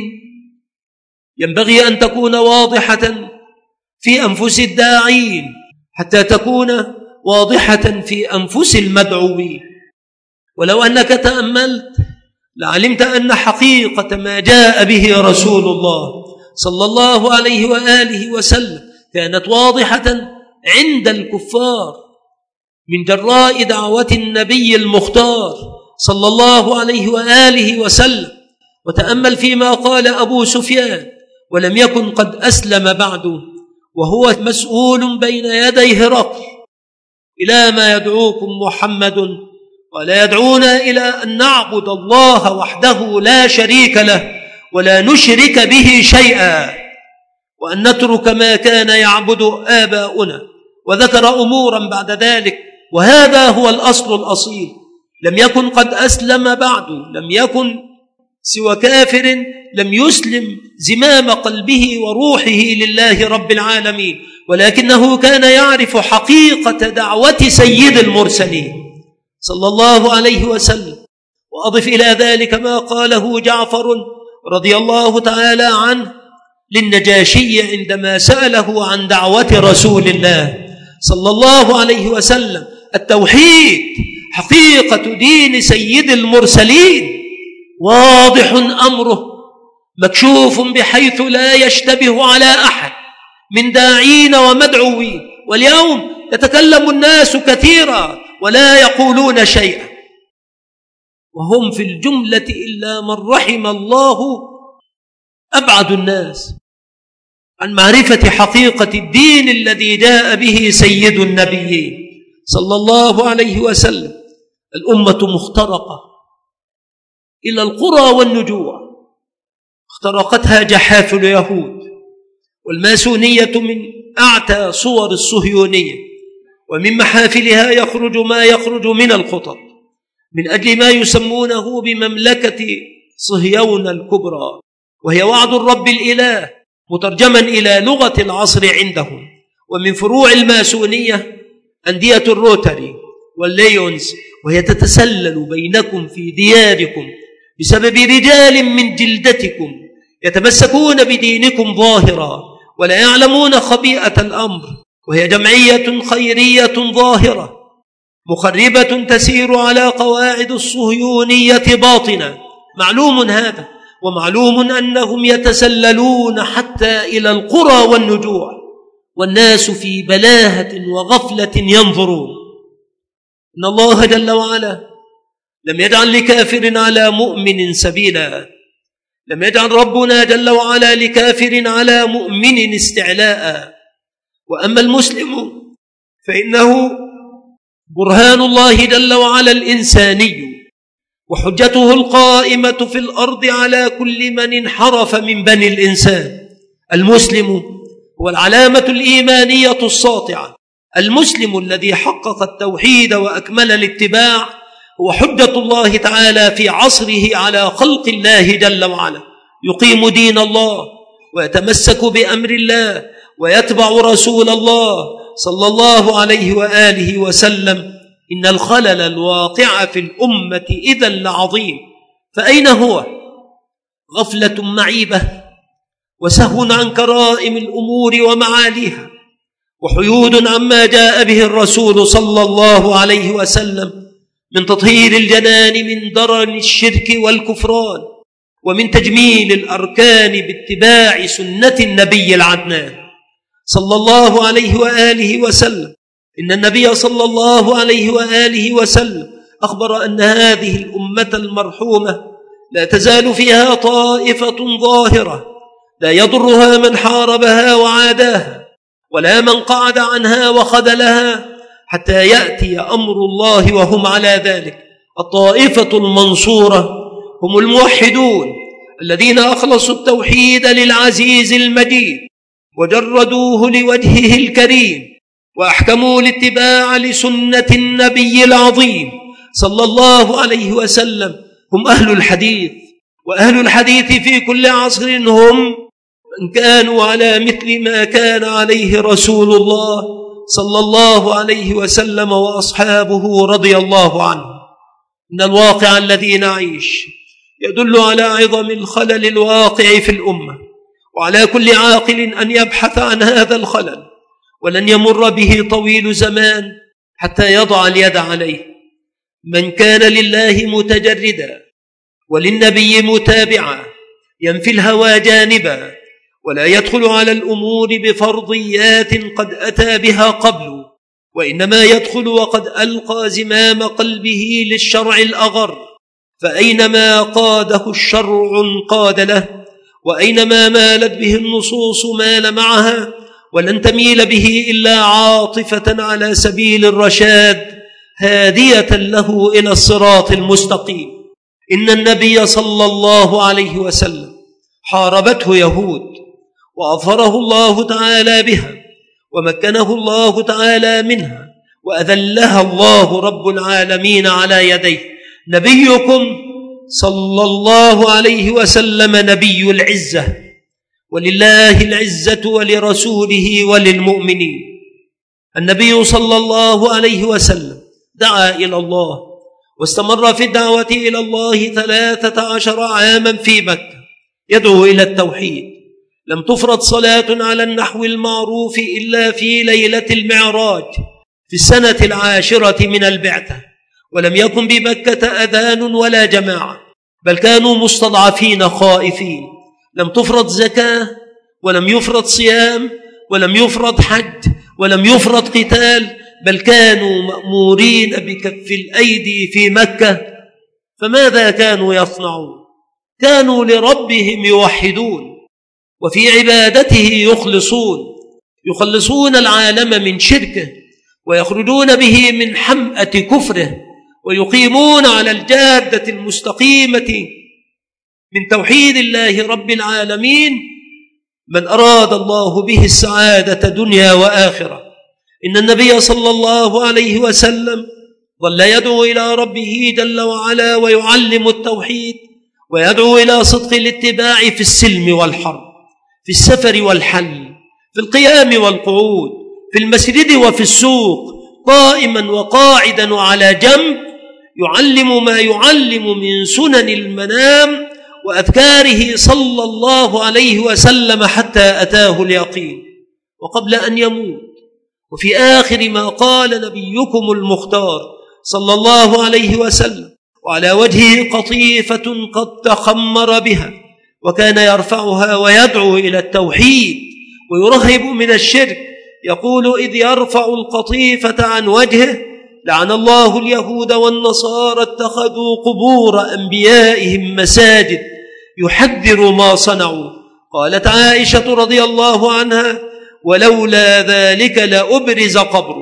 ينبغي أن تكون واضحة في أنفس الداعين حتى تكون واضحة في أنفس المدعوين. ولو أنك تأملت لعلمت أن حقيقة ما جاء به رسول الله صلى الله عليه وآله وسلم كانت واضحة عند الكفار من جراء دعوة النبي المختار صلى الله عليه وآله وسلم. وتأمل فيما قال أبو سفيان ولم يكن قد أسلم بعد وهو مسؤول بين يدي هرقل: إلى ما يدعوكم محمد؟ قال: يدعونا إلى أن نعبد الله وحده لا شريك له ولا نشرك به شيئا، وأن نترك ما كان يعبد آباؤنا. وذكر أمورا بعد ذلك، وهذا هو الأصل الأصيل. لم يكن قد أسلم بعد، لم يكن سوى كافر لم يسلم زمام قلبه وروحه لله رب العالمين، ولكنه كان يعرف حقيقة دعوة سيد المرسلين صلى الله عليه وسلم. وأضف إلى ذلك ما قاله جعفر رضي الله تعالى عنه للنجاشي عندما سأله عن دعوة رسول الله صلى الله عليه وسلم: التوحيد حقيقة دين سيد المرسلين، واضح أمره مكشوف بحيث لا يشتبه على أحد من داعين ومدعوين. واليوم يتكلم الناس كثيرا ولا يقولون شيئا، وهم في الجملة إلا من رحم الله أبعد الناس عن معرفة حقيقة الدين الذي جاء به سيد النبيين صلى الله عليه وسلم. الأمة مخترقة إلى القرى والنجوع، اخترقتها جحافل اليهود والماسونية من أعتى صور الصهيونية، ومن محافلها يخرج ما يخرج من الخطط من أجل ما يسمونه بمملكة صهيون الكبرى، وهي وعد الرب الإله مترجما إلى لغة العصر عندهم. ومن فروع الماسونية أندية الروتري والليونز، وهي تتسلل بينكم في دياركم بسبب رجال من جلدتكم يتمسكون بدينكم ظاهرا ولا يعلمون خبيئة الأمر، وهي جمعية خيرية ظاهرة مخربة تسير على قواعد الصهيونية باطنة. معلوم هذا، ومعلوم أنهم يتسللون حتى إلى القرى والنجوع، والناس في بلاهة وغفلة ينظرون. إن الله جل وعلا لم يجعل لكافر على مؤمن سبيلا، لم يجعل ربنا جل وعلا لكافر على مؤمن استعلاء. وأما المسلم فإنه برهان الله جل وعلا الإنساني، وحجته القائمة في الأرض على كل من انحرف من بني الإنسان. المسلم هو العلامة الإيمانية الساطعة، المسلم الذي حقق التوحيد وأكمل الاتباع هو حجة الله تعالى في عصره على خلق الله جل وعلا، يقيم دين الله ويتمسك بأمر الله ويتبع رسول الله صلى الله عليه وآله وسلم. إن الخلل الواقع في الأمة إذن لعظيم. فأين هو؟ غفلة معيبة، وسهو عن كرائم الأمور ومعاليها، وحيود عما جاء به الرسول صلى الله عليه وسلم من تطهير الجنان من درن الشرك والكفران، ومن تجميل الأركان باتباع سنة النبي العدنان صلى الله عليه وآله وسلم. إن النبي صلى الله عليه وآله وسلم أخبر أن هذه الأمة المرحومة لا تزال فيها طائفة ظاهرة لا يضرها من حاربها وعاداها ولا من قعد عنها وخذلها حتى يأتي أمر الله وهم على ذلك. الطائفة المنصورة هم الموحدون الذين أخلصوا التوحيد للعزيز المجيد وجردوه لوجهه الكريم وأحكموا الاتباع لسنة النبي العظيم صلى الله عليه وسلم، هم أهل الحديث. وأهل الحديث في كل عصر هم من كانوا على مثل ما كان عليه رسول الله صلى الله عليه وسلم وأصحابه رضي الله عنه. إن الواقع الذي نعيش يدل على عظم الخلل الواقع في الأمة، وعلى كل عاقل أن يبحث عن هذا الخلل، ولن يمر به طويل زمان حتى يضع اليد عليه. من كان لله متجردا وللنبي متابعا ينفي الهوى جانبا، ولا يدخل على الأمور بفرضيات قد أتى بها قبل، وإنما يدخل وقد ألقى زمام قلبه للشرع الأغر، فأينما قاده الشرع انقاد له، وأينما مالت به النصوص مال معها، ولن تميل به إلا عاطفة على سبيل الرشاد هادية له إلى الصراط المستقيم. إن النبي صلى الله عليه وسلم حاربته يهود وأظهره الله تعالى بها، ومكنه الله تعالى منها، وأذلها الله رب العالمين على يديه. نبيكم صلى الله عليه وسلم نبي العزة، ولله العزة ولرسوله وللمؤمنين. النبي صلى الله عليه وسلم دعا إلى الله واستمر في الدعوة إلى الله 13 عاما في مكة يدعو إلى التوحيد. لم تفرض صلاة على النحو المعروف إلا في ليلة المعراج في السنة 10 من البعثة، ولم يكن بمكة أذان ولا جماعة، بل كانوا مستضعفين خائفين. لم تفرض زكاة، ولم يفرض صيام، ولم يفرض حج، ولم يفرض قتال، بل كانوا مأمورين بكف الأيدي في مكة. فماذا كانوا يصنعون؟ كانوا لربهم يوحدون، وفي عبادته يخلصون العالم من شركه، ويخرجون به من حمأة كفره، ويقيمون على الجادة المستقيمة من توحيد الله رب العالمين من أراد الله به السعادة دنيا وآخرة. إن النبي صلى الله عليه وسلم ظل يدعو إلى ربه جل وعلا ويعلم التوحيد، ويدعو إلى صدق الاتباع في السلم والحرب، في السفر والحل، في القيام والقعود، في المسجد وفي السوق، قائما وقاعدا وعلى جنب، يعلم ما يعلم من سنن المنام وأذكاره صلى الله عليه وسلم حتى أتاه اليقين. وقبل أن يموت، وفي آخر ما قال نبيكم المختار صلى الله عليه وسلم وعلى وجهه قطيفة قد تخمر بها، وكان يرفعها ويدعو إلى التوحيد ويرهب من الشرك، يقول: إذ يرفع القطيفة عن وجهه لعن الله اليهود والنصارى اتخذوا قبور أنبيائهم مساجد، يحذر ما صنعوا. قالت عائشة رضي الله عنها: ولولا ذلك لأبرز قبره.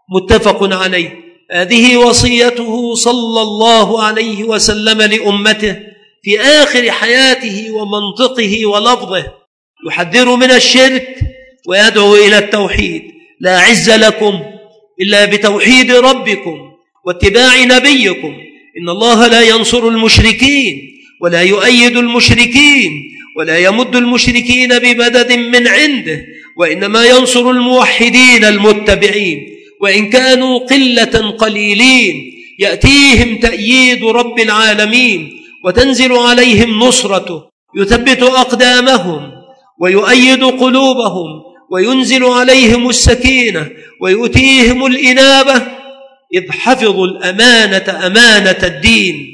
متفق عليه. هذه وصيته صلى الله عليه وسلم لأمته في آخر حياته ومنطقه ولفظه، يحذر من الشرك ويدعو إلى التوحيد. لا عز لكم إلا بتوحيد ربكم واتباع نبيكم. إن الله لا ينصر المشركين ولا يؤيد المشركين ولا يمد المشركين بمدد من عنده، وإنما ينصر الموحدين المتبعين، وإن كانوا قلة قليلين يأتيهم تأييد رب العالمين وتنزل عليهم نصرته، يثبت أقدامهم ويؤيد قلوبهم وينزل عليهم السكينة ويؤتيهم الإنابة، إذ حفظوا الأمانة أمانة الدين.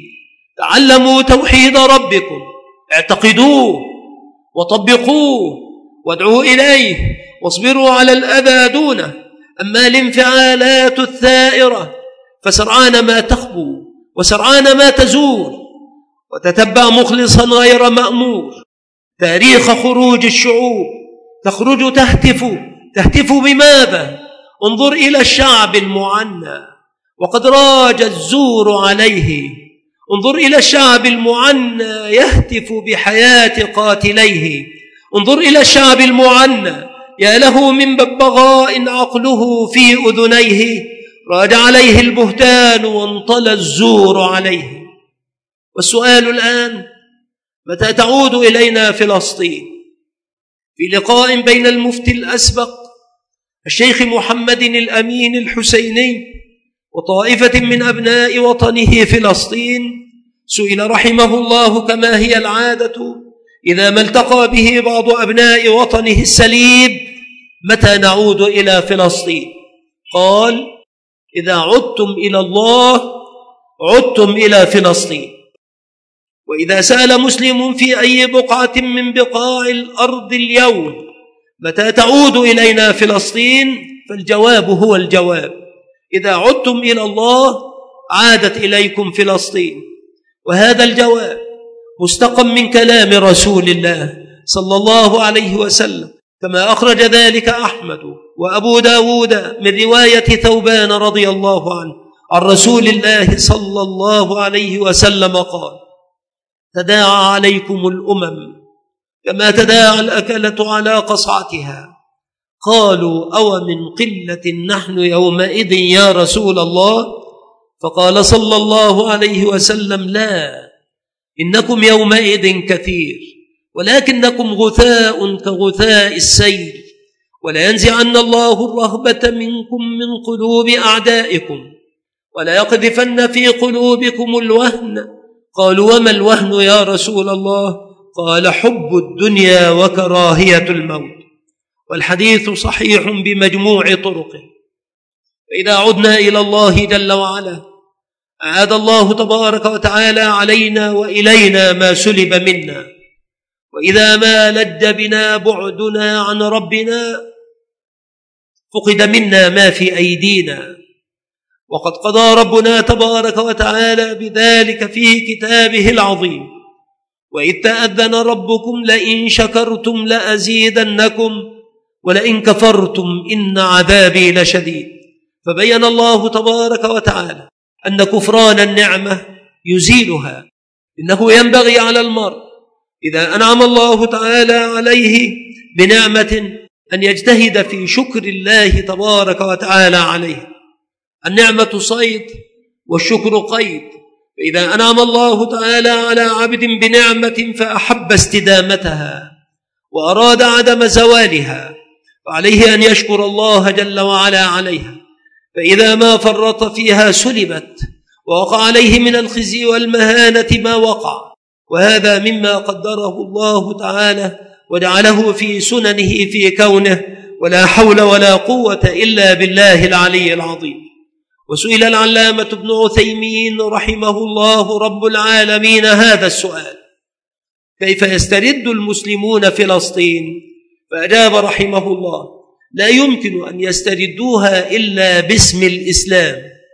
تعلموا توحيد ربكم، اعتقدوه وطبقوه وادعوا إليه، واصبروا على الأذى دونه. أما الانفعالات الثائرة فسرعان ما تخبو وسرعان ما تزول، وتتبع مخلصا غير مأمور تاريخ خروج الشعوب، تخرج تهتف بماذا؟ انظر إلى الشعب المعنى، وقد راج الزور عليه. انظر إلى الشعب المعنى يهتف بحياة قاتليه. انظر إلى الشعب المعنى يا له من ببغاء عقله في أذنيه، راج عليه البهتان وانطلى الزور عليه. والسؤال الآن: متى تعود إلينا فلسطين؟ في لقاء بين المفتي الأسبق الشيخ محمد الأمين الحسيني وطائفة من أبناء وطنه فلسطين، سئل رحمه الله كما هي العادة إذا ما التقى به بعض أبناء وطنه السليب: متى نعود إلى فلسطين؟ قال: إذا عدتم إلى الله عدتم إلى فلسطين. وإذا سأل مسلم في أي بقعة من بقاع الأرض اليوم: متى تعود إلينا فلسطين؟ فالجواب هو الجواب: إذا عدتم إلى الله عادت إليكم فلسطين. وهذا الجواب مستقى من كلام رسول الله صلى الله عليه وسلم، كما أخرج ذلك أحمد وأبو داود من رواية ثوبان رضي الله عنه عن رسول الله صلى الله عليه وسلم قال: تداعى عليكم الأمم كما تداعى الأكلة على قصعتها. قالوا: أو من قلة نحن يومئذ يا رسول الله؟ فقال صلى الله عليه وسلم: لا، إنكم يومئذ كثير، ولكنكم غثاء كغثاء السيل، ولا ينزعن الله الرهبة منكم من قلوب أعدائكم، ولا يقذفن في قلوبكم الوهن. قالوا: وما الوهن يا رسول الله؟ قال: حب الدنيا وكراهية الموت. والحديث صحيح بمجموع طرقه. فإذا عدنا إلى الله جل وعلا أعاد الله تبارك وتعالى علينا وإلينا ما سلب منا. وإذا ما لج بنا بعدنا عن ربنا فقد منا ما في أيدينا. وقد قضى ربنا تبارك وتعالى بذلك في كتابه العظيم: وإذ تأذن ربكم لئن شكرتم لأزيدنكم ولئن كفرتم إن عذابي لشديد. فبين الله تبارك وتعالى أن كفران النعمة يزيلها. إنه ينبغي على المرء إذا أنعم الله تعالى عليه بنعمة أن يجتهد في شكر الله تبارك وتعالى عليه. النعمة صيد والشكر قيد. فإذا أنعم الله تعالى على عبد بنعمة فأحب استدامتها وأراد عدم زوالها فعليه أن يشكر الله جل وعلا عليها. فإذا ما فرط فيها سلبت ووقع عليه من الخزي والمهانة ما وقع. وهذا مما قدره الله تعالى وجعله في سننه في كونه، ولا حول ولا قوة إلا بالله العلي العظيم. وسئل العلامة ابن عثيمين رحمه الله رب العالمين هذا السؤال: كيف يسترد المسلمون فلسطين؟ فأجاب رحمه الله: لا يمكن أن يستردوها إلا باسم الإسلام،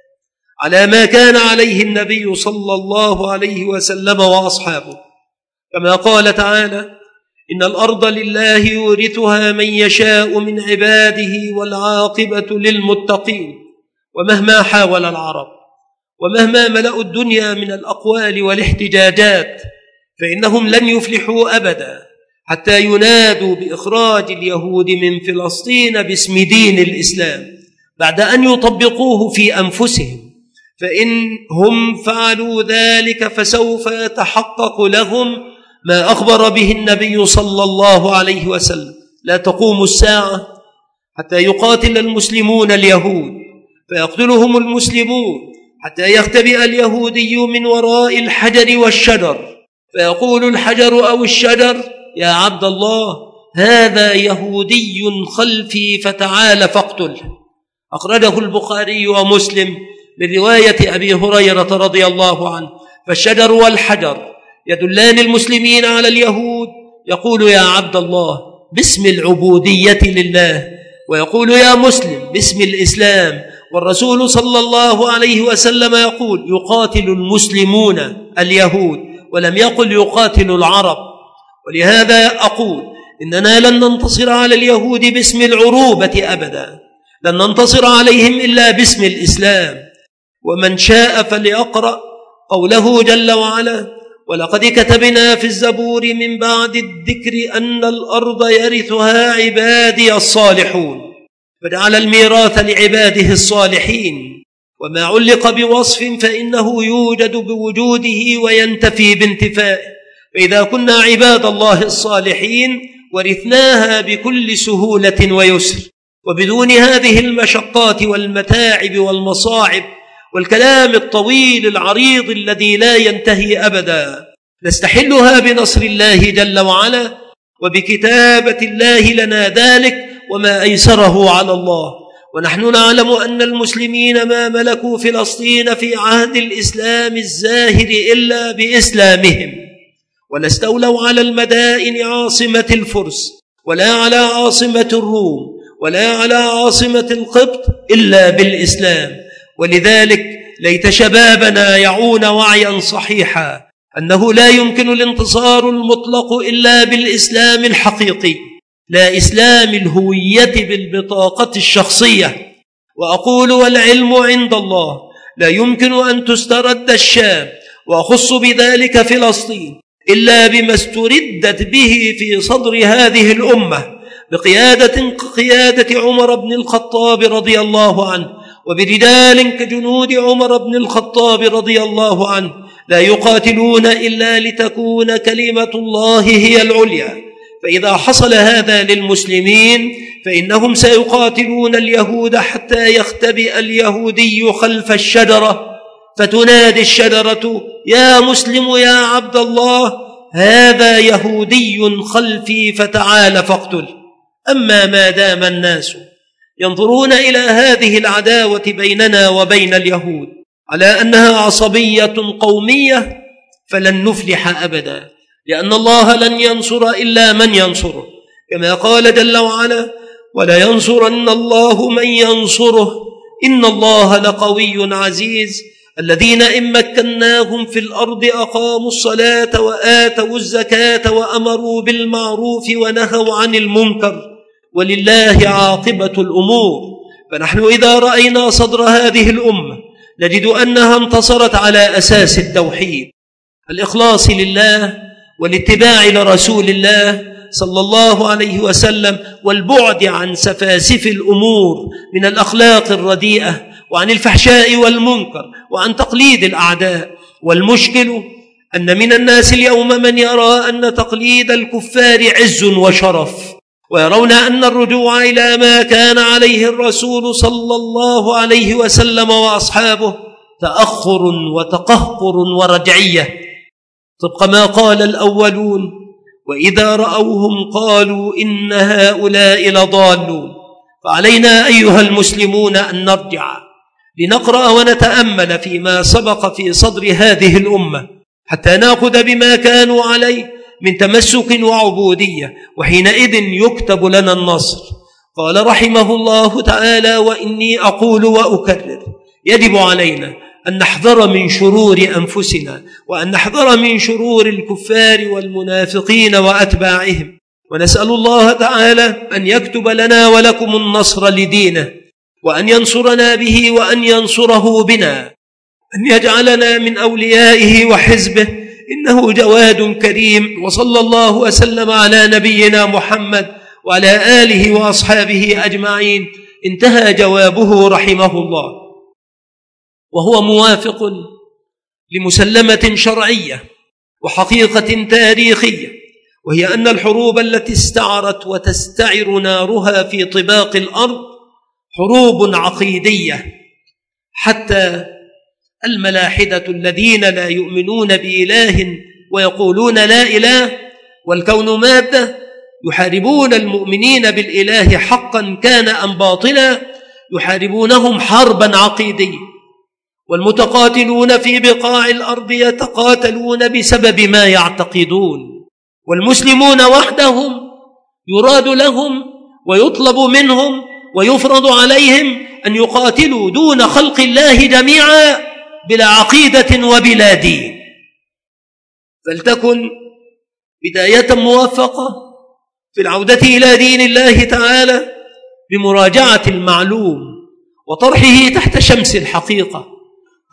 على ما كان عليه النبي صلى الله عليه وسلم وأصحابه، كما قال تعالى: إن الأرض لله يورثها من يشاء من عباده والعاقبة للمتقين. ومهما حاول العرب ومهما ملأوا الدنيا من الأقوال والاحتجاجات فإنهم لن يفلحوا أبدا حتى ينادوا بإخراج اليهود من فلسطين باسم دين الإسلام بعد أن يطبقوه في أنفسهم. فإن هم فعلوا ذلك فسوف يتحقق لهم ما أخبر به النبي صلى الله عليه وسلم: لا تقوم الساعة حتى يقاتل المسلمون اليهود فيقتلهم المسلمون، حتى يختبئ اليهودي من وراء الحجر والشجر فيقول الحجر أو الشجر: يا عبد الله هذا يهودي خلفي فتعال فاقتله. أخرجه البخاري ومسلم من رواية أبي هريرة رضي الله عنه. فالشجر والحجر يدلان المسلمين على اليهود، يقول: يا عبد الله باسم العبودية لله، ويقول: يا مسلم باسم الإسلام. والرسول صلى الله عليه وسلم يقول: يقاتل المسلمون اليهود، ولم يقل يقاتل العرب. ولهذا أقول إننا لن ننتصر على اليهود باسم العروبة أبدا، لن ننتصر عليهم إلا باسم الإسلام. ومن شاء فليقرأ قوله جل وعلا: ولقد كتبنا في الزبور من بعد الذكر أن الأرض يرثها عبادي الصالحون، فجعل الميراث لعباده الصالحين، وما علق بوصف فإنه يوجد بوجوده وينتفي بانتفائه. فإذا كنا عباد الله الصالحين ورثناها بكل سهولة ويسر، وبدون هذه المشقات والمتاعب والمصاعب والكلام الطويل العريض الذي لا ينتهي أبدا، نستحلها بنصر الله جل وعلا وبكتابة الله لنا ذلك وما أيسره على الله. ونحن نعلم أن المسلمين ما ملكوا فلسطين في عهد الإسلام الزاهر إلا بإسلامهم، ولا استولوا على المدائن عاصمة الفرس، ولا على عاصمة الروم، ولا على عاصمة القبط إلا بالإسلام. ولذلك ليت شبابنا يعون وعيا صحيحا أنه لا يمكن الانتصار المطلق إلا بالإسلام الحقيقي، لا إسلام الهوية بالبطاقة الشخصية. وأقول والعلم عند الله، لا يمكن أن تسترد الشام، وأخص بذلك فلسطين، إلا بما استردت به في صدر هذه الأمة بقيادة عمر بن الخطاب رضي الله عنه، وبرجال كجنود عمر بن الخطاب رضي الله عنه لا يقاتلون إلا لتكون كلمة الله هي العليا. فإذا حصل هذا للمسلمين فإنهم سيقاتلون اليهود حتى يختبئ اليهودي خلف الشجرة، فتنادي الشجرة: يا مسلم يا عبد الله، هذا يهودي خلفي فتعال فاقتل. أما ما دام الناس ينظرون إلى هذه العداوة بيننا وبين اليهود على أنها عصبية قومية فلن نفلح أبدا، لأن الله لن ينصر إلا من ينصره، كما قال جل وعلا: ولا ينصرن الله من ينصره إن الله لقوي عزيز. الذين إن مكناهم في الأرض أقاموا الصلاة وآتوا الزكاة وأمروا بالمعروف ونهوا عن المنكر، ولله عاقبة الأمور. فنحن إذا رأينا صدر هذه الأمة نجد أنها انتصرت على أساس التوحيد، الإخلاص لله والاتباع لرسول الله صلى الله عليه وسلم، والبعد عن سفاسف الأمور من الأخلاق الرديئة وعن الفحشاء والمنكر وعن تقليد الأعداء. والمشكل أن من الناس اليوم من يرى أن تقليد الكفار عز وشرف، ويرون أن الرجوع إلى ما كان عليه الرسول صلى الله عليه وسلم وأصحابه تأخر وتقهقر ورجعية، طبق ما قال الأولون: وإذا رأوهم قالوا إن هؤلاء لضالون. فعلينا أيها المسلمون أن نرجع لنقرأ ونتأمل فيما سبق في صدر هذه الأمة حتى نأخذ بما كانوا عليه من تمسك وعبودية، وحينئذ يكتب لنا النصر. قال رحمه الله تعالى: وإني أقول وأكرر، يجب علينا أن نحذر من شرور أنفسنا، وأن نحذر من شرور الكفار والمنافقين وأتباعهم، ونسأل الله تعالى أن يكتب لنا ولكم النصر لدينه، وأن ينصرنا به وأن ينصره بنا، أن يجعلنا من أوليائه وحزبه، إنه جواد كريم. وصلى الله وسلم على نبينا محمد وعلى آله وأصحابه أجمعين. انتهى جوابه رحمه الله، وهو موافق لمسلمة شرعية وحقيقة تاريخية، وهي أن الحروب التي استعرت وتستعر نارها في طباق الأرض حروب عقيدية، حتى الملاحدة الذين لا يؤمنون بإله ويقولون لا إله والكون مادة يحاربون المؤمنين بالإله حقا كان أم باطلا، يحاربونهم حربا عقيدية. والمتقاتلون في بقاع الأرض يتقاتلون بسبب ما يعتقدون، والمسلمون وحدهم يراد لهم ويطلب منهم ويفرض عليهم أن يقاتلوا دون خلق الله جميعا بلا عقيدة وبلا دين. فلتكن بداية موفقة في العودة إلى دين الله تعالى بمراجعة المعلوم وطرحه تحت شمس الحقيقة،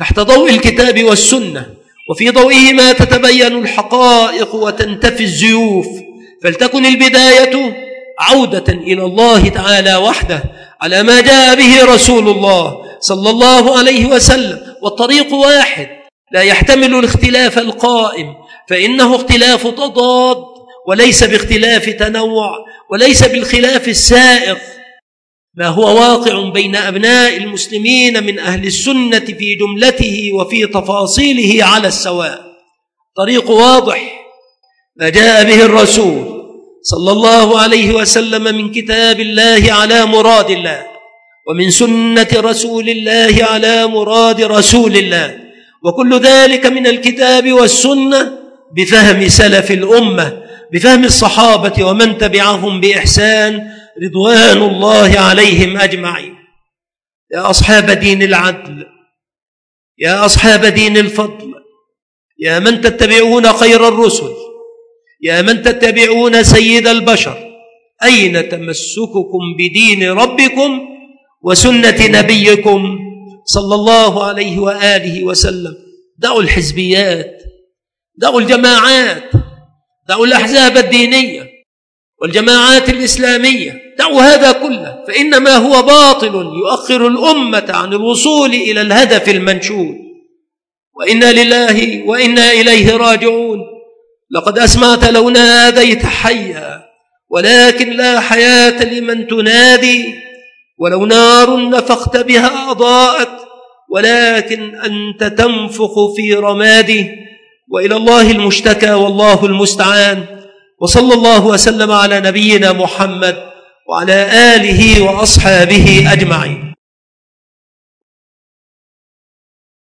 تحت ضوء الكتاب والسنة، وفي ضوئهما تتبين الحقائق وتنتفي الزيوف. فلتكن البداية عودة إلى الله تعالى وحده على ما جاء به رسول الله صلى الله عليه وسلم. والطريق واحد لا يحتمل الاختلاف القائم، فإنه اختلاف تضاد وليس باختلاف تنوع، وليس بالخلاف السائغ ما هو واقع بين أبناء المسلمين من أهل السنة في جملته وفي تفاصيله على السواء. طريق واضح ما جاء به الرسول صلى الله عليه وسلم من كتاب الله على مراد الله، ومن سنة رسول الله على مراد رسول الله، وكل ذلك من الكتاب والسنة بفهم سلف الأمة، بفهم الصحابة ومن تبعهم بإحسان رضوان الله عليهم أجمعين. يا أصحاب دين العدل، يا أصحاب دين الفضل، يا من تتبعون خير الرسل، يا من تتبعون سيد البشر، أين تمسككم بدين ربكم وسنة نبيكم صلى الله عليه وآله وسلم؟ دعوا الحزبيات، دعوا الجماعات، دعوا الأحزاب الدينية والجماعات الإسلامية، دعوا هذا كله، فإنما هو باطل يؤخر الأمة عن الوصول إلى الهدف المنشود. وإنا لله وإنا إليه راجعون. لقد أسمعت لو ناديت حيا، ولكن لا حياة لمن تنادي، ولو نار نفخت بها أضاءت، ولكن أنت تنفخ في رمادي. وإلى الله المشتكى والله المستعان. وصلى الله وسلم على نبينا محمد وعلى آله وأصحابه أجمعين.